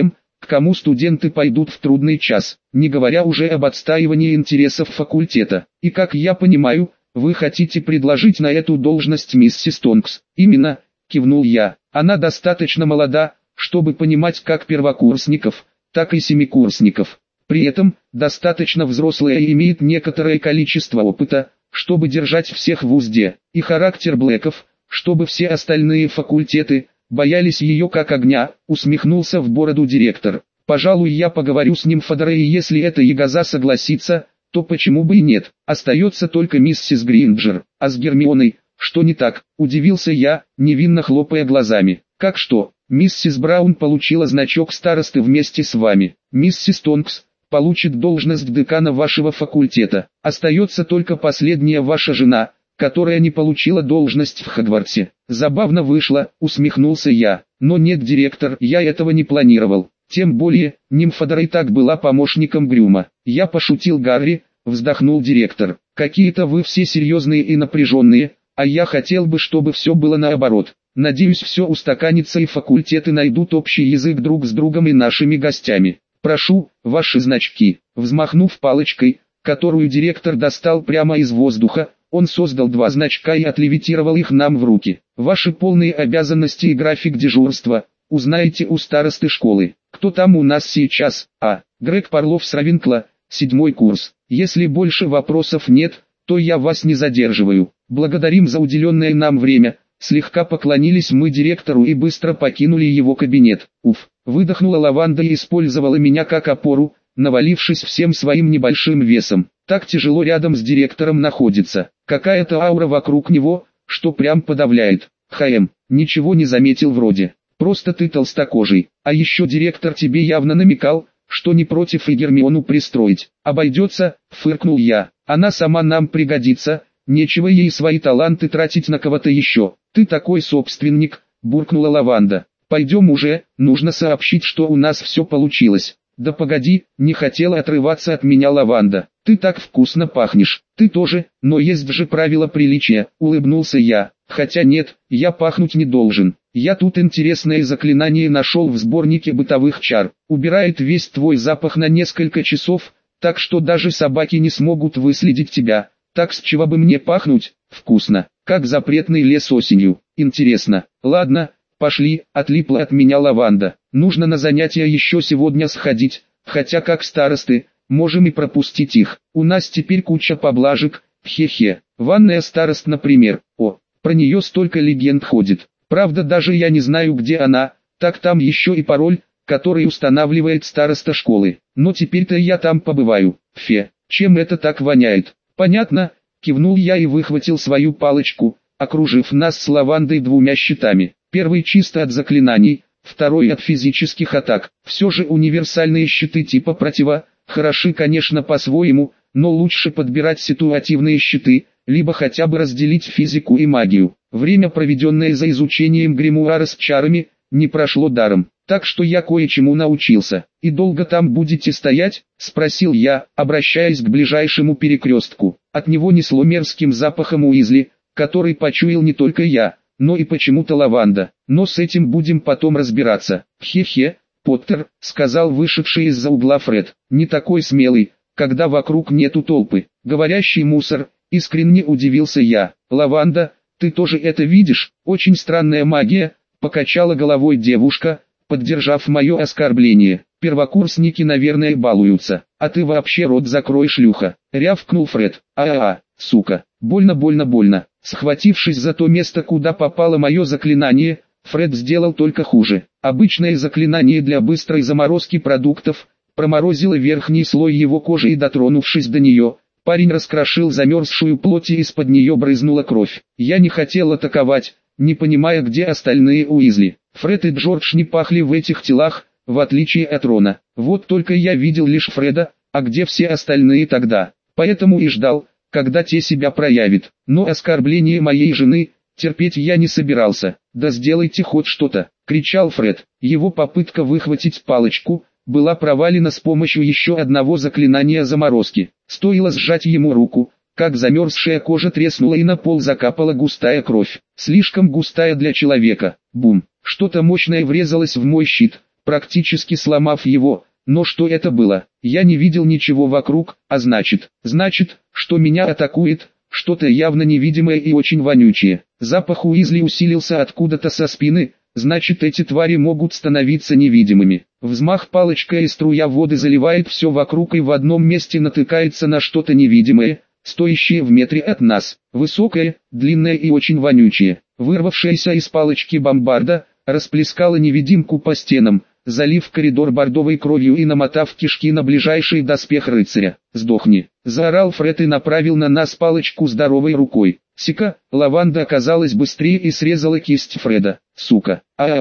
S1: к кому студенты пойдут в трудный час, не говоря уже об отстаивании интересов факультета. И как я понимаю, вы хотите предложить на эту должность миссис Тонкс. Именно, кивнул я. Она достаточно молода, чтобы понимать как первокурсников, так и семикурсников. При этом, достаточно взрослая и имеет некоторое количество опыта, чтобы держать всех в узде, и характер Блэков, чтобы все остальные факультеты боялись ее как огня, усмехнулся в бороду директор. Пожалуй, я поговорю с Нимфодорой, и если эта ягоза согласится, то почему бы и нет. Остается только миссис Гринджер, а с Гермионой, что не так, удивился я, невинно хлопая глазами. Как что, миссис Браун получила значок старосты вместе с вами, миссис Тонкс получит должность декана вашего факультета. Остается только последняя ваша жена, которая не получила должность в Хогвартсе. Забавно вышло, усмехнулся я. Но нет, директор, я этого не планировал. Тем более, Нимфодора и так была помощником Грюма. Я пошутил, Гарри, вздохнул директор. Какие-то вы все серьезные и напряженные, а я хотел бы, чтобы все было наоборот. Надеюсь, все устаканится и факультеты найдут общий язык друг с другом и нашими гостями. Прошу, ваши значки. Взмахнув палочкой, которую директор достал прямо из воздуха, он создал 2 значка и отлевитировал их нам в руки. Ваши полные обязанности и график дежурства узнаете у старосты школы. Кто там у нас сейчас? Грег Парлов с Равенкла, 7-й курс. Если больше вопросов нет, то я вас не задерживаю. Благодарим за уделенное нам время. Слегка поклонились мы директору и быстро покинули его кабинет. Уф, выдохнула Лаванда и использовала меня как опору, навалившись всем своим небольшим весом. Так тяжело рядом с директором находится. Какая-то аура вокруг него, что прям подавляет. Ничего не заметил вроде. Просто ты толстокожий. А еще директор тебе явно намекал, что не против и Гермиону пристроить. Обойдется, фыркнул я. Она сама нам пригодится, нечего ей свои таланты тратить на кого-то еще. Ты такой собственник, буркнула Лаванда. Пойдем уже, нужно сообщить, что у нас все получилось. Да погоди, не хотела отрываться от меня Лаванда. Ты так вкусно пахнешь. Ты тоже, но есть же правила приличия, улыбнулся я. Хотя нет, я пахнуть не должен. Я тут интересное заклинание нашел в сборнике бытовых чар. Убирает весь твой запах на несколько часов, так что даже собаки не смогут выследить тебя. Так с чего бы мне пахнуть? Вкусно, как запретный лес осенью. Интересно. Ладно, пошли, отлипла от меня Лаванда. Нужно на занятия еще сегодня сходить, хотя как старосты, можем и пропустить их. У нас теперь куча поблажек, хе-хе. Ванная старост, например. Про нее столько легенд ходит. Правда, даже я не знаю, где она, так там еще и пароль, который устанавливает староста школы. Но теперь-то я там побываю. Чем это так воняет? Понятно, кивнул я и выхватил свою палочку, окружив нас с Лавандой 2 щитами. Первый чисто от заклинаний, второй от физических атак. Все же универсальные щиты типа протива, хороши конечно по-своему, но лучше подбирать ситуативные щиты, либо хотя бы разделить физику и магию. Время, проведенное за изучением гримуара с чарами, не прошло даром, так что я кое-чему научился. «И долго там будете стоять?» – спросил я, обращаясь к ближайшему перекрестку. От него несло мерзким запахом Уизли, который почуял не только я, но и почему-то Лаванда. Но с этим будем потом разбираться. «Хе-хе, Поттер», – сказал вышедший из-за угла Фред, – «не такой смелый, когда вокруг нету толпы. Говорящий мусор». Искренне удивился я. «Лаванда, ты тоже это видишь? Очень странная магия», — покачала головой девушка, поддержав мое оскорбление. «Первокурсники, наверное, балуются. А ты вообще рот закрой, шлюха», — рявкнул Фред. Сука, больно. Схватившись за то место, куда попало мое заклинание, Фред сделал только хуже. Обычное заклинание для быстрой заморозки продуктов проморозило верхний слой его кожи и, дотронувшись до нее, парень раскрошил замерзшую плоть и из-под нее брызнула кровь. Я не хотел атаковать, не понимая, где остальные Уизли. Фред и Джордж не пахли в этих телах, в отличие от Рона. Вот только я видел лишь Фреда, а где все остальные тогда? Поэтому и ждал, когда те себя проявят. Но оскорбление моей жены терпеть я не собирался. «Да сделайте хоть что-то!» — кричал Фред. Его попытка выхватить палочку была провалена с помощью еще одного заклинания заморозки. Стоило сжать ему руку, как замерзшая кожа треснула и на пол закапала густая кровь. Слишком густая для человека. Бум! Что-то мощное врезалось в мой щит, практически сломав его. Но что это было? Я не видел ничего вокруг, а значит, что меня атакует что-то явно невидимое и очень вонючее. Запах Уизли усилился откуда-то со спины, значит эти твари могут становиться невидимыми. Взмах палочкой и струя воды заливает все вокруг и в одном месте натыкается на что-то невидимое, стоящее в метре от нас. Высокое, длинное и очень вонючее. Вырвавшаяся из палочки бомбарда, расплескала невидимку по стенам, залив коридор бордовой кровью и намотав кишки на ближайший доспех рыцаря. «Сдохни!» — заорал Фред и направил на нас палочку здоровой рукой. Сика, Лаванда оказалась быстрее и срезала кисть Фреда. «Сука!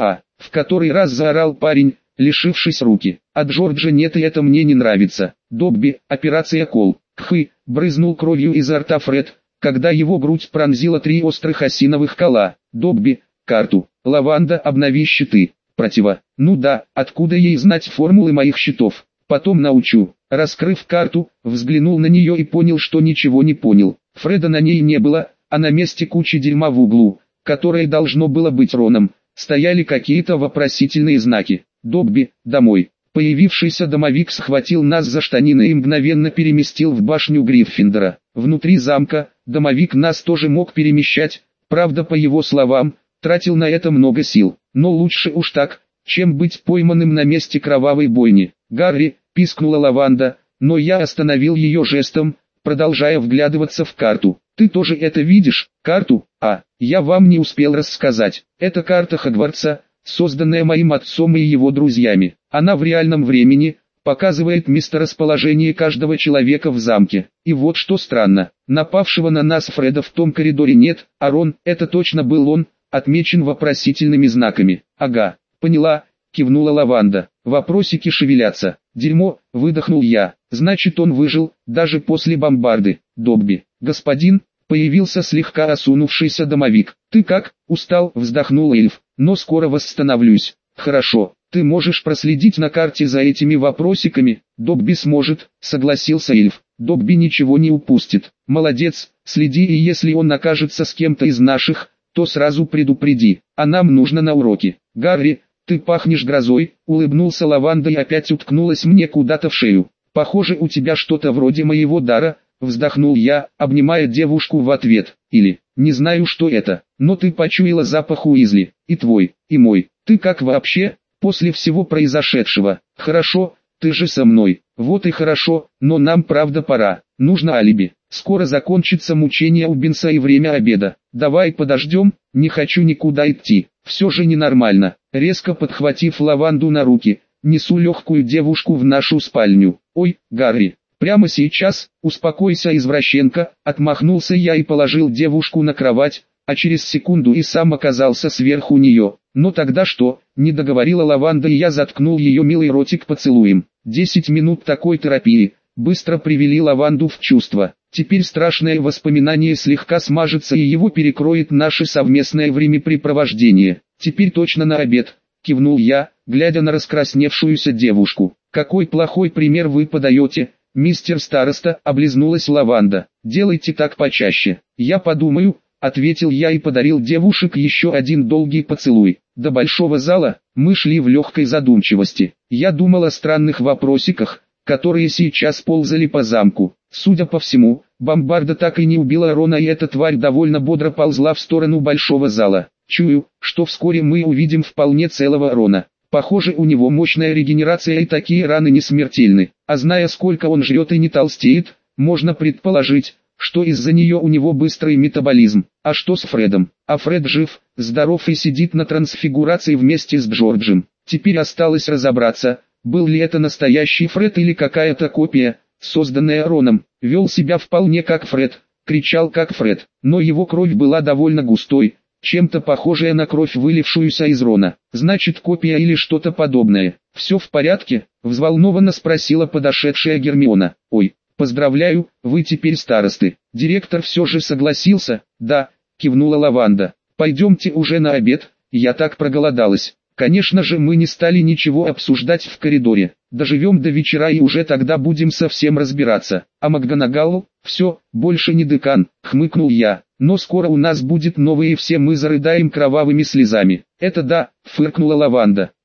S1: В который раз заорал парень, лишившись руки. «От Джорджа нет, и это мне не нравится. Добби, операция Кол». «Кхы!» — брызнул кровью изо рта Фред, когда его грудь пронзила 3 острых осиновых кола. «Добби, карту. Лаванда, обнови щиты. Противо». «Ну да, откуда ей знать формулы моих щитов? Потом научу». Раскрыв карту, взглянул на нее и понял, что ничего не понял. Фреда на ней не было, а на месте кучи дерьма в углу, которое должно было быть Роном, стояли какие-то вопросительные знаки. «Добби, домой». Появившийся домовик схватил нас за штанины и мгновенно переместил в башню Гриффиндора. Внутри замка, домовик нас тоже мог перемещать, правда, по его словам, тратил на это много сил. Но лучше уж так, чем быть пойманным на месте кровавой бойни. «Гарри!» — пискнула Лаванда, но я остановил ее жестом, продолжая вглядываться в карту. «Ты тоже это видишь? Карту? Я вам не успел рассказать. Это карта Хогвартса, созданная моим отцом и его друзьями. Она в реальном времени показывает месторасположение каждого человека в замке. И вот что странно, напавшего на нас Фреда в том коридоре нет, а Рон, это точно был он, отмечен вопросительными знаками». «Ага, поняла», — кивнула Лаванда. «Вопросики шевелятся». «Дерьмо», — выдохнул я. «Значит, он выжил, даже после бомбарды». «Добби, господин», — появился слегка осунувшийся домовик. «Ты как?» «Устал», — вздохнул эльф. «Но скоро восстановлюсь». «Хорошо, ты можешь проследить на карте за этими вопросиками?» «Добби сможет», — согласился эльф. «Добби ничего не упустит». «Молодец, следи, и если он окажется с кем-то из наших, то сразу предупреди, а нам нужно на уроки». «Гарри, ты пахнешь грозой», — улыбнулся Лаванда и опять уткнулась мне куда-то в шею. «Похоже, у тебя что-то вроде моего дара», — вздохнул я, обнимая девушку в ответ. «Или, не знаю, что это, но ты почуяла запах Уизли, и твой, и мой. Ты как вообще, после всего произошедшего?» «Хорошо, ты же со мной». «Вот и хорошо, но нам правда пора, нужно алиби. Скоро закончится мучение у Бинса и время обеда. Давай подождем, не хочу никуда идти. Все же ненормально». Резко подхватив Лаванду на руки, несу легкую девушку в нашу спальню. «Ой, Гарри, прямо сейчас, успокойся, извращенка», — отмахнулся я и положил девушку на кровать, а через секунду и сам оказался сверху нее. «Но тогда что?» — не договорила Лаванда, и я заткнул ее милый ротик поцелуем. 10 минут такой терапии быстро привели Лаванду в чувство. Теперь страшное воспоминание слегка смажется и его перекроет наше совместное времяпрепровождение. «Теперь точно на обед», — кивнул я, глядя на раскрасневшуюся девушку. «Какой плохой пример вы подаете, мистер староста», — облизнулась Лаванда. «Делайте так почаще». «Я подумаю», — ответил я и подарил девушек еще один долгий поцелуй. До большого зала мы шли в легкой задумчивости. Я думал о странных вопросиках, которые сейчас ползали по замку. Судя по всему, бомбарда так и не убила Рона, и эта тварь довольно бодро ползла в сторону большого зала. Чую, что вскоре мы увидим вполне целого Рона. Похоже, у него мощная регенерация и такие раны не смертельны. А зная, сколько он жрет и не толстеет, можно предположить, что из-за нее у него быстрый метаболизм. А что с Фредом? А Фред жив, здоров и сидит на трансфигурации вместе с Джорджем. Теперь осталось разобраться, был ли это настоящий Фред или какая-то копия, созданная Роном. Вел себя вполне как Фред, кричал как Фред, но его кровь была довольно густой, чем-то похожая на кровь, вылившуюся из Рона. Значит, копия или что-то подобное. «Все в порядке?» — взволнованно спросила подошедшая Гермиона. «Ой, поздравляю, вы теперь старосты». Директор все же согласился. «Да», — кивнула Лаванда. «Пойдемте уже на обед, я так проголодалась». Конечно же, мы не стали ничего обсуждать в коридоре. Доживем до вечера и уже тогда будем совсем разбираться. А МакГонагал, все, больше не декан, хмыкнул я. Но скоро у нас будет новый, и все мы зарыдаем кровавыми слезами. Это да, фыркнула Лаванда.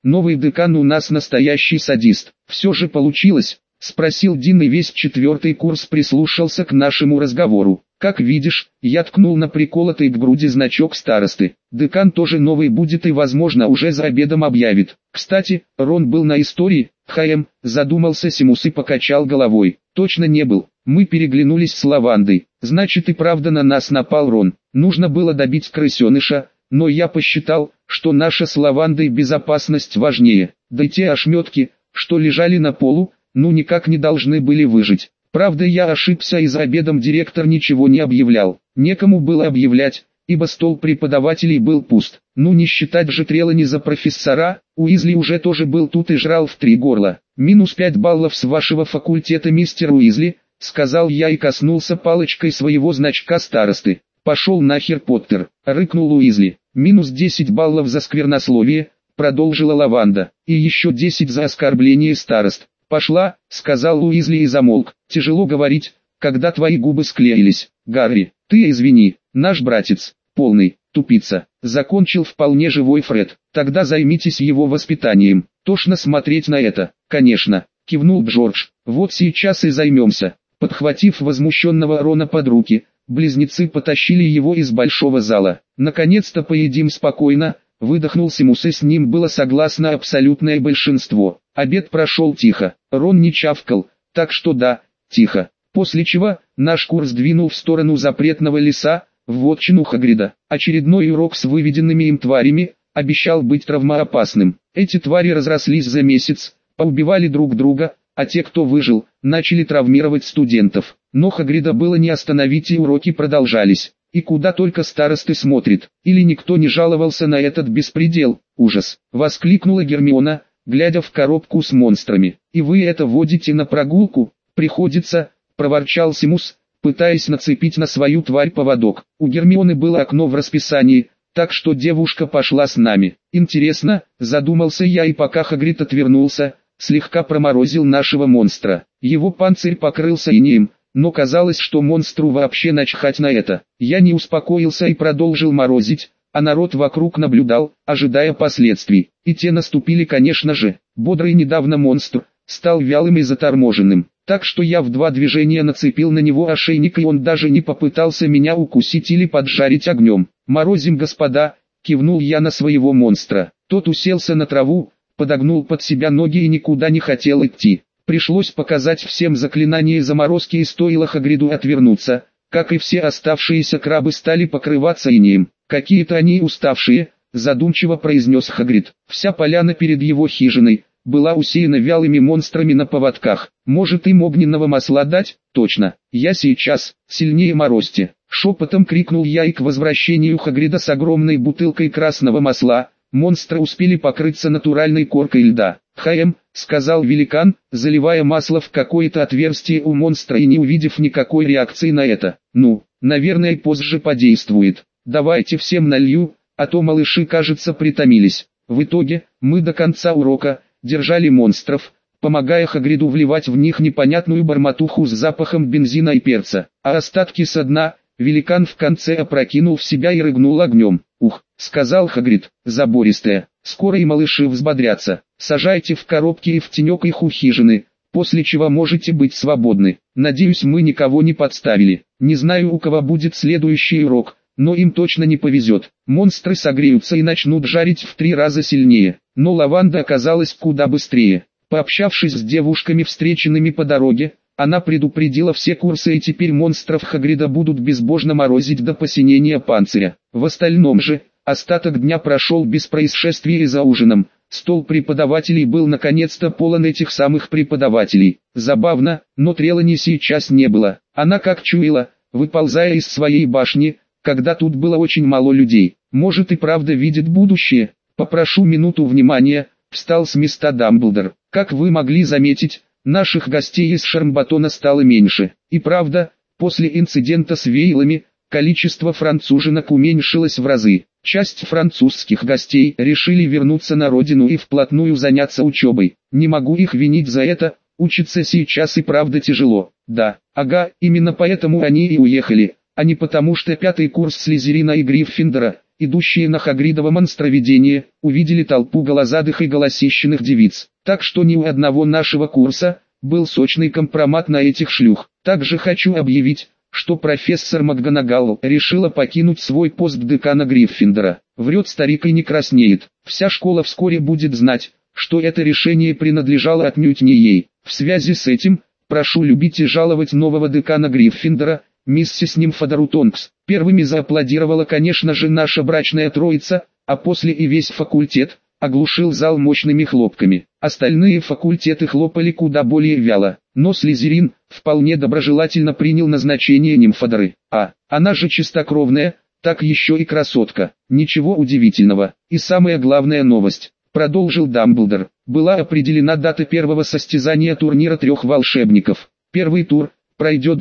S1: новый декан у нас настоящий садист. Все же получилось? Спросил Дин, и весь 4-й курс прислушался к нашему разговору. Как видишь, я ткнул на приколотый к груди значок старосты. Декан тоже новый будет и, возможно, уже за обедом объявит. Кстати, Рон был на истории. Задумался Симус и покачал головой. Точно не был. Мы переглянулись с Лавандой. Значит, и правда на нас напал Рон. Нужно было добить крысеныша, но я посчитал, что наша с Лавандой безопасность важнее. Да и те ошметки, что лежали на полу, никак не должны были выжить. Правда, я ошибся, и за обедом директор ничего не объявлял. Некому было объявлять, ибо стол преподавателей был пуст. Не считать же Трелани за профессора, Уизли уже тоже был тут и жрал в 3 горла. -5 баллов с вашего факультета, мистер Уизли, сказал я и коснулся палочкой своего значка старосты. Пошел нахер, Поттер, рыкнул Уизли. -10 баллов за сквернословие, продолжила Лаванда, и еще 10 за оскорбление старост. «Пошла», — сказал Уизли и замолк. «Тяжело говорить, когда твои губы склеились. Гарри, ты извини, наш братец, полный, тупица», — закончил вполне живой Фред. «Тогда займитесь его воспитанием. Тошно смотреть на это». «Конечно», — кивнул Джордж. «Вот сейчас и займемся». Подхватив возмущенного Рона под руки, близнецы потащили его из большого зала. «Наконец-то поедим спокойно», — выдохнул Симус, и с ним было согласно абсолютное большинство. Обед прошел тихо, Рон не чавкал, так что да, тихо. После чего, наш курс двинул в сторону запретного леса, в вотчину Хагрида. Очередной урок с выведенными им тварями обещал быть травмоопасным. Эти твари разрослись за месяц, поубивали друг друга, а те, кто выжил, начали травмировать студентов. Но Хагрида было не остановить, и уроки продолжались. И куда только старосты смотрит, или никто не жаловался на этот беспредел. «Ужас!» — воскликнула Гермиона, глядя в коробку с монстрами. «И вы это водите на прогулку?» «Приходится», — проворчал Симус, пытаясь нацепить на свою тварь поводок. У Гермионы было окно в расписании, так что девушка пошла с нами. «Интересно», — задумался я, и пока Хагрид отвернулся, слегка проморозил нашего монстра. Его панцирь покрылся инеем, но казалось, что монстру вообще начхать на это. Я не успокоился и продолжил морозить, а народ вокруг наблюдал, ожидая последствий. И те наступили, конечно же. Бодрый недавно монстр стал вялым и заторможенным, так что я в 2 движения нацепил на него ошейник, и он даже не попытался меня укусить или поджарить огнем. «Морозим, господа», — кивнул я на своего монстра. Тот уселся на траву, подогнул под себя ноги и никуда не хотел идти. Пришлось показать всем заклинание заморозки, и стоило Хагриду отвернуться, как и все оставшиеся крабы стали покрываться инеем. «Какие-то они уставшие», — задумчиво произнес Хагрид. Вся поляна перед его хижиной была усеяна вялыми монстрами на поводках. «Может, им огненного масла дать?» «Точно, я сейчас, сильнее морозьте!» Шепотом крикнул я, и к возвращению Хагрида с огромной бутылкой красного масла монстры успели покрыться натуральной коркой льда. Сказал великан, заливая масло в какое-то отверстие у монстра и не увидев никакой реакции на это. Наверное, позже подействует. Давайте всем налью, а то малыши, кажется, притомились. В итоге, мы до конца урока держали монстров, помогая Хагриду вливать в них непонятную бормотуху с запахом бензина и перца. А остатки со дна великан в конце опрокинул в себя и рыгнул огнем. «Ух», — сказал Хагрид, забористая, — «скоро и малыши взбодрятся. Сажайте в коробки и в тенек их у хижины, после чего можете быть свободны. Надеюсь, мы никого не подставили. Не знаю, у кого будет следующий урок, но им точно не повезет. Монстры согреются и начнут жарить в 3 раза сильнее». Но Лаванда оказалась куда быстрее. Пообщавшись с девушками, встреченными по дороге, она предупредила все курсы, и теперь монстров Хагрида будут безбожно морозить до посинения панциря. В остальном же, остаток дня прошел без происшествий, и за ужином стол преподавателей был наконец-то полон этих самых преподавателей. Забавно, но Трелани сейчас не было. Она как чуяла, выползая из своей башни, когда тут было очень мало людей. Может, и правда видит будущее. «Попрошу минуту внимания», — встал с места Дамблдор. «Как вы могли заметить, наших гостей из Шармбатона стало меньше. И правда, после инцидента с вейлами, количество француженок уменьшилось в разы. Часть французских гостей решили вернуться на родину и вплотную заняться учебой. Не могу их винить за это, учиться сейчас и правда тяжело. Да, именно поэтому они и уехали, а не потому что 5-й курс Слизерина и Гриффиндора идущие на Хагридово монстровидение, увидели толпу голозадых и голосищенных девиц. Так что ни у одного нашего курса был сочный компромат на этих шлюх. Также хочу объявить, что профессор МакГонагалл решила покинуть свой пост декана Гриффиндора. Врет старик и не краснеет. Вся школа вскоре будет знать, что это решение принадлежало отнюдь не ей. В связи с этим, прошу любить и жаловать нового декана Гриффиндора, миссис Нимфодору Тонкс. Первыми зааплодировала, конечно же, наша брачная троица, а после и весь факультет оглушил зал мощными хлопками. Остальные факультеты хлопали куда более вяло, но Слизерин вполне доброжелательно принял назначение Нимфодоры. Она же чистокровная, так еще и красотка. Ничего удивительного. И самая главная новость, продолжил Дамблдор, была определена дата первого состязания турнира трех волшебников. Первый тур пройдет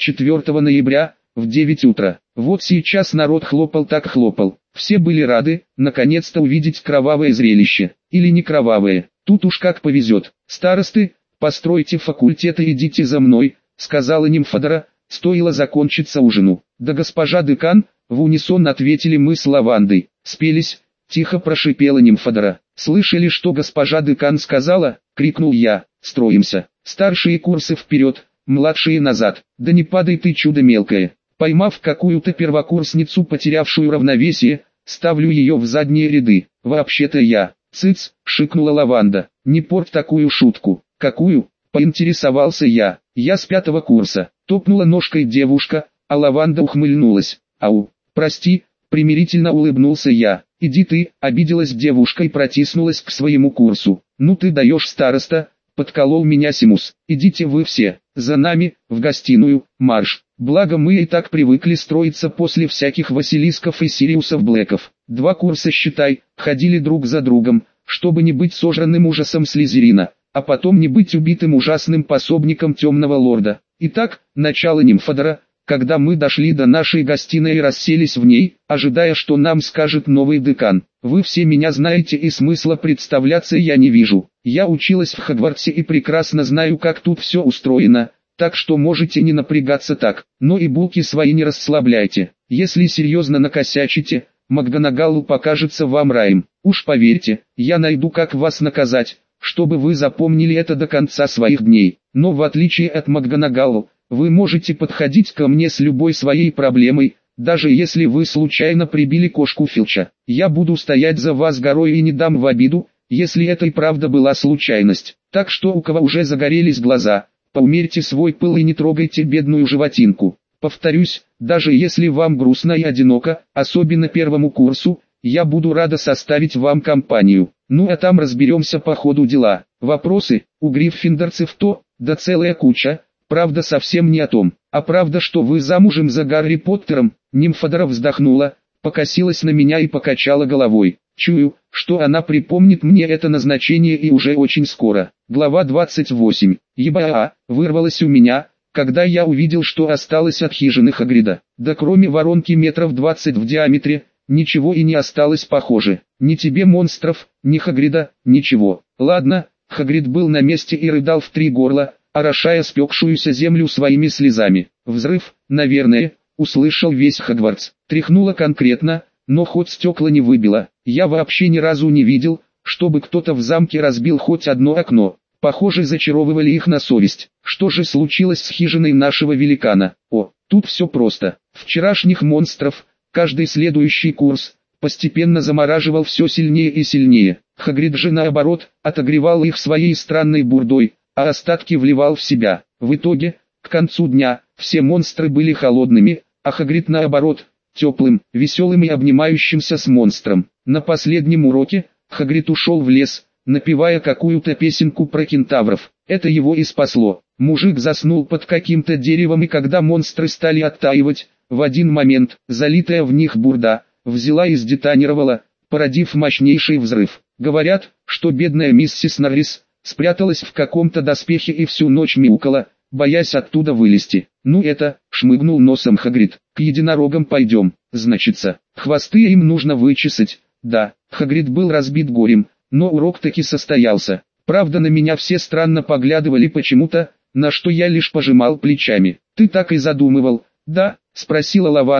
S1: 24 ноября, в 9 утра. Вот сейчас народ хлопал так хлопал. Все были рады, наконец-то увидеть кровавое зрелище. Или не кровавое, тут уж как повезет. Старосты, постройте факультеты, идите за мной, сказала Нимфодора, стоило закончиться ужину. Да госпожа декан, в унисон ответили мы с Лавандой. Спелись, тихо прошипела Нимфодора. Слышали, что госпожа декан сказала? Крикнул я. Строимся. Старшие курсы вперед, младшие назад. Да не падай ты, чудо мелкое. Поймав какую-то первокурсницу, потерявшую равновесие, ставлю ее в задние ряды. Вообще-то я. Цыц, шикнула Лаванда. Не порт такую шутку. Какую? Поинтересовался я. Я с 5-го курса. Топнула ножкой девушка, а Лаванда ухмыльнулась. Ау, прости, примирительно улыбнулся я. Иди ты, обиделась девушка и протиснулась к своему курсу. Ну ты даешь, староста, подколол меня Симус. Идите вы все, за нами, в гостиную, марш. Благо мы и так привыкли строиться после всяких Василисков и Сириусов Блэков. 2 курса, считай, ходили друг за другом, чтобы не быть сожранным ужасом Слизерина, а потом не быть убитым ужасным пособником Темного Лорда. Итак, начало Нимфодора, когда мы дошли до нашей гостиной и расселись в ней, ожидая, что нам скажет новый декан. Вы все меня знаете и смысла представляться я не вижу. Я училась в Хогвартсе и прекрасно знаю, как тут все устроено. Так что можете не напрягаться так, но и булки свои не расслабляйте. Если серьезно накосячите, МакГонагалл покажется вам раем. Уж поверьте, я найду, как вас наказать, чтобы вы запомнили это до конца своих дней. Но в отличие от МакГонагалл, вы можете подходить ко мне с любой своей проблемой, даже если вы случайно прибили кошку Филча. Я буду стоять за вас горой и не дам в обиду, если это и правда была случайность. Так что у кого уже загорелись глаза, поумерьте свой пыл и не трогайте бедную животинку. Повторюсь, даже если вам грустно и одиноко, особенно первому курсу, я буду рада составить вам компанию. Ну а там разберемся по ходу дела. Вопросы? У гриффиндорцев то, да целая куча. Правда совсем не о том. А правда, что вы замужем за Гарри Поттером? Нимфодора вздохнула, покосилась на меня и покачала головой. Чую, что она припомнит мне это назначение и уже очень скоро. Глава 28. Ебаа, вырвалась у меня, когда я увидел, что осталось от хижины Хагрида. Да кроме воронки метров 20 в диаметре, ничего и не осталось похоже. Ни тебе монстров, ни Хагрида, ничего. Ладно, Хагрид был на месте и рыдал в 3 горла, орошая спекшуюся землю своими слезами. Взрыв, наверное, услышал весь Хогвартс. Тряхнуло конкретно, но хоть стекла не выбило. Я вообще ни разу не видел, чтобы кто-то в замке разбил хоть одно окно. Похоже, зачаровывали их на совесть. Что же случилось с хижиной нашего великана? О, тут все просто. Вчерашних монстров, каждый следующий курс, постепенно замораживал все сильнее и сильнее. Хагрид же наоборот, отогревал их своей странной бурдой, а остатки вливал в себя. В итоге, к концу дня, все монстры были холодными, а Хагрид наоборот, теплым, веселым и обнимающимся с монстром. На последнем уроке, Хагрид ушел в лес, напевая какую-то песенку про кентавров. Это его и спасло. Мужик заснул под каким-то деревом, и когда монстры стали оттаивать, в один момент, залитая в них бурда, взяла и сдетонировала, породив мощнейший взрыв. Говорят, что бедная миссис Норрис спряталась в каком-то доспехе и всю ночь мяукала, боясь оттуда вылезти. Ну это, шмыгнул носом Хагрид, к единорогам пойдем, значится. Хвосты им нужно вычесать. Да, Хагрид был разбит горем, но урок таки состоялся. Правда, на меня все странно поглядывали почему-то, на что я лишь пожимал плечами. Ты так и задумывал? Да, спросила Лаванда,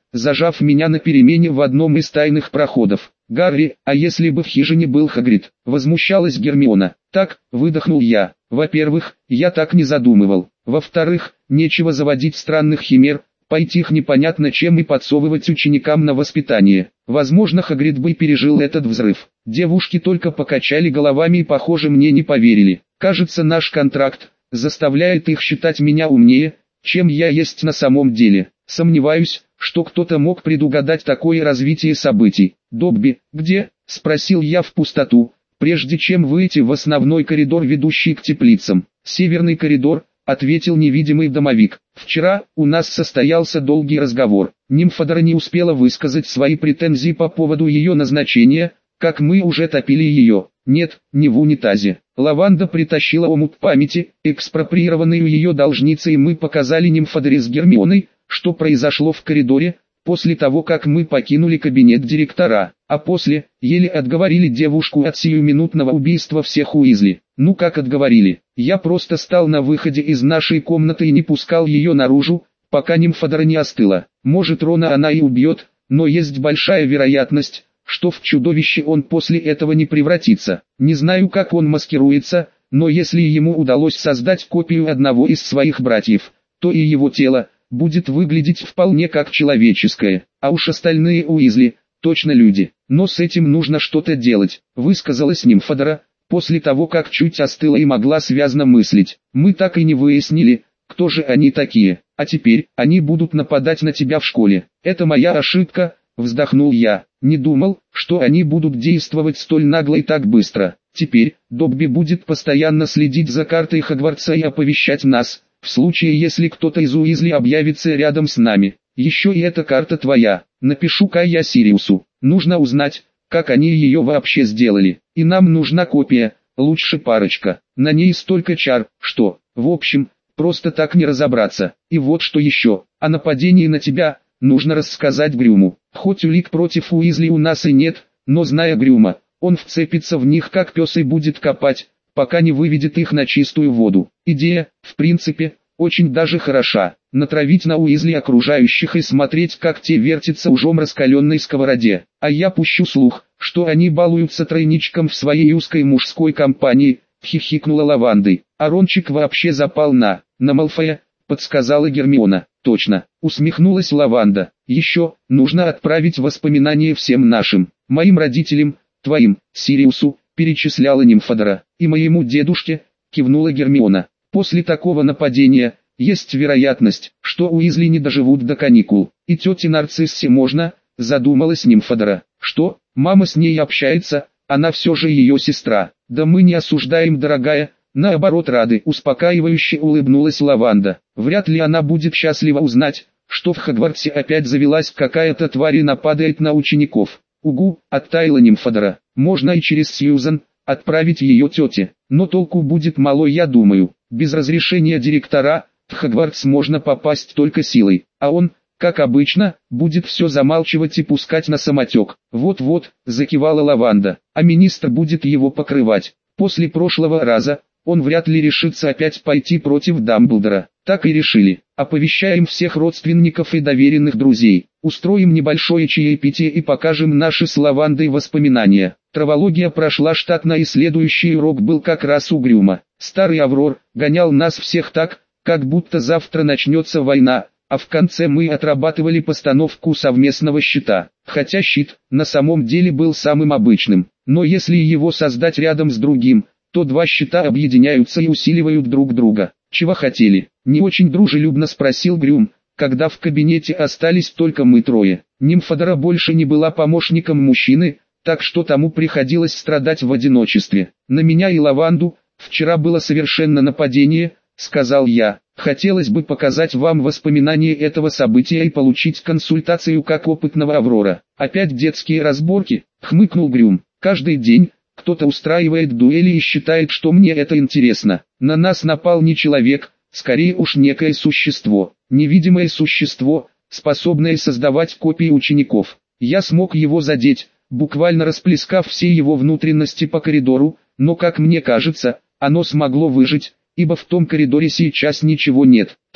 S1: зажав меня на перемене в одном из тайных проходов. «Гарри, а если бы в хижине был Хагрид?» — возмущалась Гермиона. «Так», — выдохнул я. «Во-первых, я так не задумывал. Во-вторых, нечего заводить странных химер, пойти их непонятно чем и подсовывать ученикам на воспитание. Возможно, Хагрид бы пережил этот взрыв». Девушки только покачали головами и, похоже, мне не поверили. «Кажется, наш контракт заставляет их считать меня умнее, чем я есть на самом деле. Сомневаюсь, что кто-то мог предугадать такое развитие событий». «Добби, где?» — спросил я в пустоту, прежде чем выйти в основной коридор, ведущий к теплицам. «Северный коридор», — ответил невидимый домовик. «Вчера у нас состоялся долгий разговор. Нимфодора не успела высказать свои претензии по поводу ее назначения, как мы уже топили ее. Нет, не в унитазе. Лаванда притащила омут памяти, экспроприированный у ее должницы, и мы показали Нимфодоре с Гермионой, что произошло в коридоре, после того, как мы покинули кабинет директора, а после, еле отговорили девушку от сиюминутного убийства всех Уизли. Ну как отговорили? Я просто стал на выходе из нашей комнаты и не пускал ее наружу, пока Нимфодора не остыла. Может, Рона она и убьет, но есть большая вероятность, что в чудовище он после этого не превратится. Не знаю, как он маскируется, но если ему удалось создать копию одного из своих братьев, то и его тело будет выглядеть вполне как человеческое, а уж остальные Уизли точно люди. Но с этим нужно что-то делать, высказалась Нимфодора, после того как чуть остыла и могла связно мыслить. Мы так и не выяснили, кто же они такие, а теперь они будут нападать на тебя в школе. Это моя ошибка, вздохнул я. Не думал, что они будут действовать столь нагло и так быстро. Теперь Добби будет постоянно следить за картой Хогвартса и оповещать нас, в случае если кто-то из Уизли объявится рядом с нами. Еще и эта карта твоя. Напишу-ка я Сириусу. Нужно узнать, как они ее вообще сделали. И нам нужна копия, лучше парочка. На ней столько чар, что, в общем, просто так не разобраться. И вот что еще. О нападении на тебя нужно рассказать Грюму. Хоть улик против Уизли у нас и нет, но зная Грюма, он вцепится в них как пес и будет копать, пока не выведет их на чистую воду. Идея, в принципе, очень даже хороша. Натравить на Уизли окружающих и смотреть, как те вертятся ужом раскаленной сковороде. А я пущу слух, что они балуются тройничком в своей узкой мужской компании, хихикнула Лавандой. А Рончик вообще запал на Малфоя, подсказала Гермиона. Точно, усмехнулась Лаванда. Еще, нужно отправить воспоминания всем нашим, моим родителям, твоим, Сириусу, перечисляла Нимфодора, и моему дедушке, кивнула Гермиона. После такого нападения, есть вероятность, что Уизли не доживут до каникул. И тете Нарциссе можно, задумалась Нимфодора. Что, мама с ней общается, она все же ее сестра. Да мы не осуждаем, дорогая, наоборот рады, успокаивающе улыбнулась Лаванда. Вряд ли она будет счастлива узнать, что в Хогвартсе опять завелась какая-то тварь и нападает на учеников. Угу, оттаяла Нимфодора. Можно и через Сьюзан отправить ее тете, но толку будет мало, я думаю. Без разрешения директора в Хогвартс можно попасть только силой, а он, как обычно, будет все замалчивать и пускать на самотек. Вот-вот, закивала Лаванда, а министр будет его покрывать. После прошлого раза он вряд ли решится опять пойти против Дамблдора. Так и решили. Оповещаем всех родственников и доверенных друзей. Устроим небольшое чаепитие и покажем наши с Лавандой воспоминания. Травология прошла штатно, и следующий урок был как раз у Грюма. Старый Аврор гонял нас всех так, как будто завтра начнется война, а в конце мы отрабатывали постановку совместного щита. Хотя щит на самом деле был самым обычным, но если его создать рядом с другим, то два щита объединяются и усиливают друг друга. «Чего хотели?» — не очень дружелюбно спросил Грюм, когда в кабинете остались только мы трое. Нимфодора больше не была помощником мужчины, так что тому приходилось страдать в одиночестве. «На меня и Лаванду вчера было совершенно нападение», — сказал я. «Хотелось бы показать вам воспоминания этого события и получить консультацию как опытного Аврора». «Опять детские разборки?» — хмыкнул Грюм. «Каждый день кто-то устраивает дуэли и считает, что мне это интересно. На нас напал не человек, скорее уж некое существо, невидимое существо, способное создавать копии учеников. Я смог его задеть, буквально расплескав все его внутренности по коридору, но, как мне кажется, оно смогло выжить, ибо в том коридоре сейчас ничего нет. Так,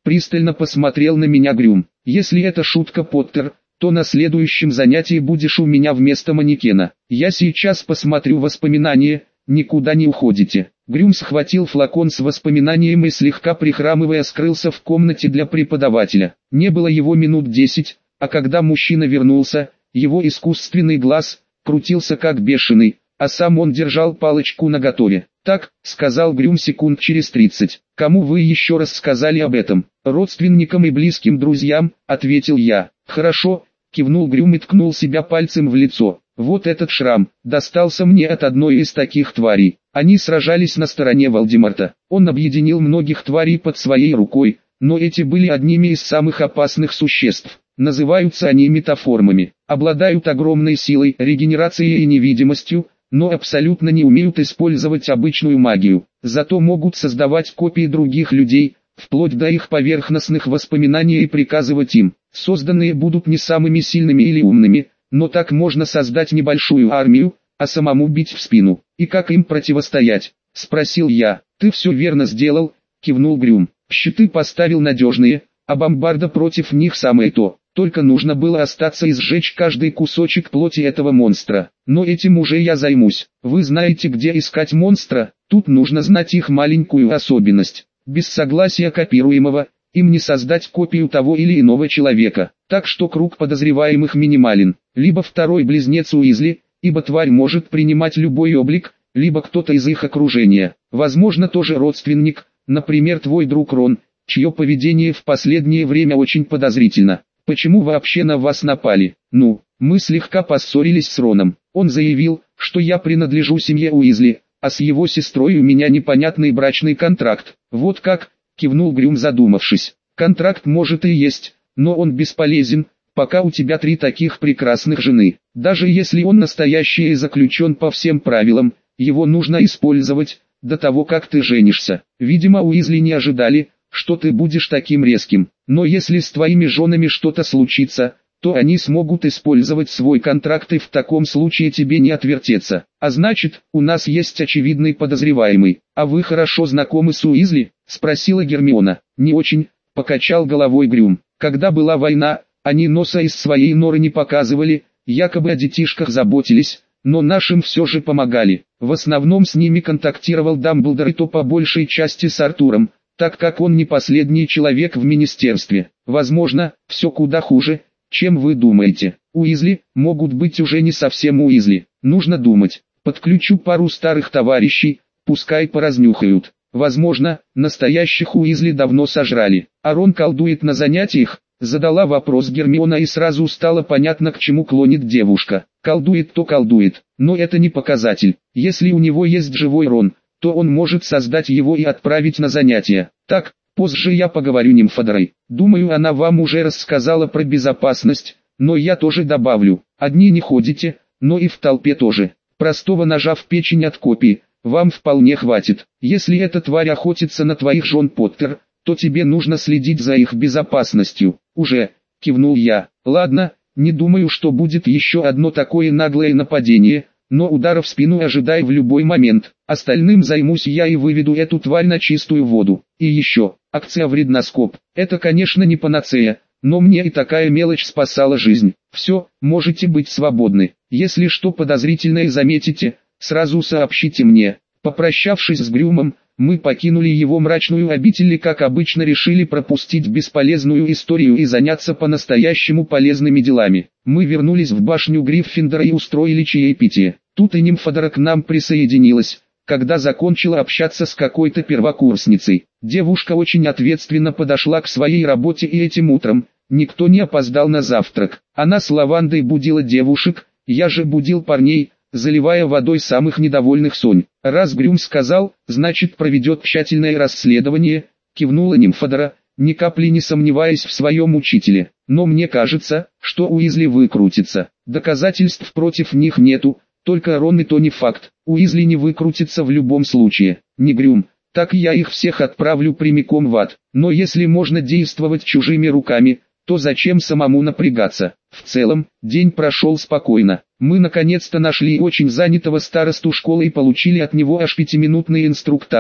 S1: Пристально посмотрел на меня Грюм. Если это шутка, Поттер, то на следующем занятии будешь у меня вместо манекена. Я сейчас посмотрю воспоминания, никуда не уходите. Грюм схватил флакон с воспоминанием и слегка прихрамывая скрылся в комнате для преподавателя. Не было его минут 10, а когда мужчина вернулся, его искусственный глаз крутился как бешеный, а сам он держал палочку наготове. «Так», — сказал Грюм секунд через 30. «Кому вы еще раз сказали об этом?» «Родственникам и близким друзьям», — ответил я. «Хорошо», — кивнул Грюм и ткнул себя пальцем в лицо. «Вот этот шрам достался мне от одной из таких тварей. Они сражались на стороне Волдеморта. Он объединил многих тварей под своей рукой, но эти были одними из самых опасных существ. Называются они метаформами. Обладают огромной силой, регенерацией и невидимостью, но абсолютно не умеют использовать обычную магию. Зато могут создавать копии других людей, вплоть до их поверхностных воспоминаний и приказывать им. Созданные будут не самыми сильными или умными, но так можно создать небольшую армию, а самому бить в спину. И как им противостоять?» — спросил я. «Ты все верно сделал», — кивнул Грюм. «Щиты поставил надежные, а бомбарда против них самое то. Только нужно было остаться и сжечь каждый кусочек плоти этого монстра. Но этим уже я займусь. Вы знаете, где искать монстра? Тут нужно знать их маленькую особенность. Без согласия копируемого, им не создать копию того или иного человека. Так что круг подозреваемых минимален. Либо второй близнец Уизли, ибо тварь может принимать любой облик, либо кто-то из их окружения. Возможно, тоже родственник, например, твой друг Рон, чье поведение в последнее время очень подозрительно. Почему вообще на вас напали? Ну, мы слегка поссорились с Роном. Он заявил, что я принадлежу семье Уизли, а с его сестрой у меня непонятный брачный контракт. Вот как, кивнул Грюм, задумавшись. Контракт может и есть, но он бесполезен, пока у тебя 3 таких прекрасных жены. Даже если он настоящий и заключен по всем правилам, его нужно использовать до того, как ты женишься. Видимо, Уизли не ожидали, что ты будешь таким резким. Но если с твоими женами что-то случится, то они смогут использовать свой контракт, и в таком случае тебе не отвертеться. А значит, у нас есть очевидный подозреваемый. А вы хорошо знакомы с Уизли? Спросила Гермиона. Не очень, покачал головой Грюм. Когда была война, они носа из своей норы не показывали, якобы о детишках заботились, но нашим все же помогали. В основном с ними контактировал Дамблдор, и то по большей части с Артуром, так как он не последний человек в министерстве. Возможно, все куда хуже, чем вы думаете. Уизли могут быть уже не совсем Уизли. Нужно думать. Подключу пару старых товарищей, пускай поразнюхают. Возможно, настоящих Уизли давно сожрали. А Рон колдует на занятиях? Задала вопрос Гермиона, и сразу стало понятно, к чему клонит девушка. Колдует то колдует, но это не показатель. Если у него есть живой Рон, то он может создать его и отправить на занятия. Так, позже я поговорю Нимфодорой. Думаю, она вам уже рассказала про безопасность, но я тоже добавлю. Одни не ходите, но и в толпе тоже. Простого ножа в печень от копии вам вполне хватит. Если эта тварь охотится на твоих жен, Поттер, то тебе нужно следить за их безопасностью. Уже, кивнул я. Ладно, не думаю, что будет еще одно такое наглое нападение, но удара в спину ожидай в любой момент. Остальным займусь я и выведу эту тварь на чистую воду. И еще, акция вредноскоп. Это, конечно, не панацея, но мне и такая мелочь спасала жизнь. Все, можете быть свободны. Если что подозрительное заметите, сразу сообщите мне. Попрощавшись с Грюмом, мы покинули его мрачную обитель и, как обычно, решили пропустить бесполезную историю и заняться по-настоящему полезными делами. Мы вернулись в башню Гриффиндора и устроили чаепитие. Тут и Нимфодора к нам присоединилась, когда закончила общаться с какой-то первокурсницей. Девушка очень ответственно подошла к своей работе, и этим утром никто не опоздал на завтрак. Она с Лавандой будила девушек, я же будил парней, заливая водой самых недовольных Сонь. Раз Грюм сказал, значит проведет тщательное расследование, кивнула Нимфодора, ни капли не сомневаясь в своем учителе. Но мне кажется, что Уизли выкрутится. Доказательств против них нету, только Рон, и то не факт. Уизли не выкрутится в любом случае. Не Грюм, так я их всех отправлю прямиком в ад. Но если можно действовать чужими руками, то зачем самому напрягаться? В целом, день прошел спокойно. Мы наконец-то нашли очень занятого старосту школы и получили от него аж 5-минутный инструктаж,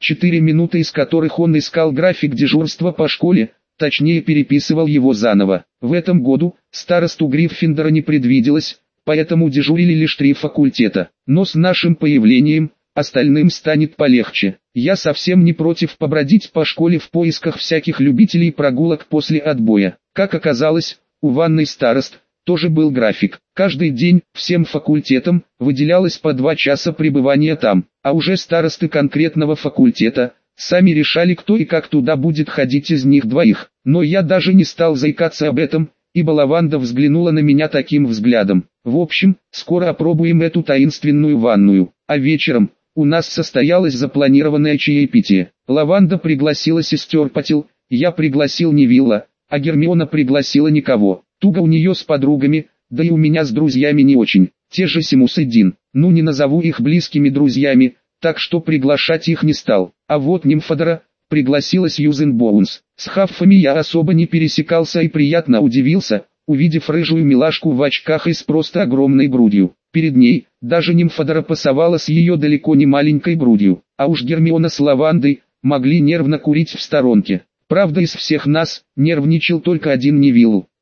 S1: 4 минуты из которых он искал график дежурства по школе, точнее переписывал его заново. В этом году старосту Гриффиндора не предвиделось, поэтому дежурили лишь 3 факультета. Но с нашим появлением остальным станет полегче. Я совсем не против побродить по школе в поисках всяких любителей прогулок после отбоя. Как оказалось, у ванной старост тоже был график. Каждый день всем факультетам выделялось по 2 часа пребывания там, а уже старосты конкретного факультета сами решали, кто и как туда будет ходить из них двоих. Но я даже не стал заикаться об этом, ибо Лаванда взглянула на меня таким взглядом. В общем, скоро опробуем эту таинственную ванную, а вечером у нас состоялось запланированное чаепитие. Лаванда пригласила сестер Патил, я пригласил Невилла, а Гермиона пригласила никого. Туго у нее с подругами, да и у меня с друзьями не очень. Те же Симус и Дин, ну не назову их близкими друзьями, так что приглашать их не стал. А вот Нимфодора пригласила Сьюзен Боунс. С Хаффами я особо не пересекался и приятно удивился, увидев рыжую милашку в очках и с просто огромной грудью. Перед ней даже Нимфодора пасовала с ее далеко не маленькой грудью, а уж Гермиона с Лавандой могли нервно курить в сторонке. Правда, из всех нас нервничал только один Невилл.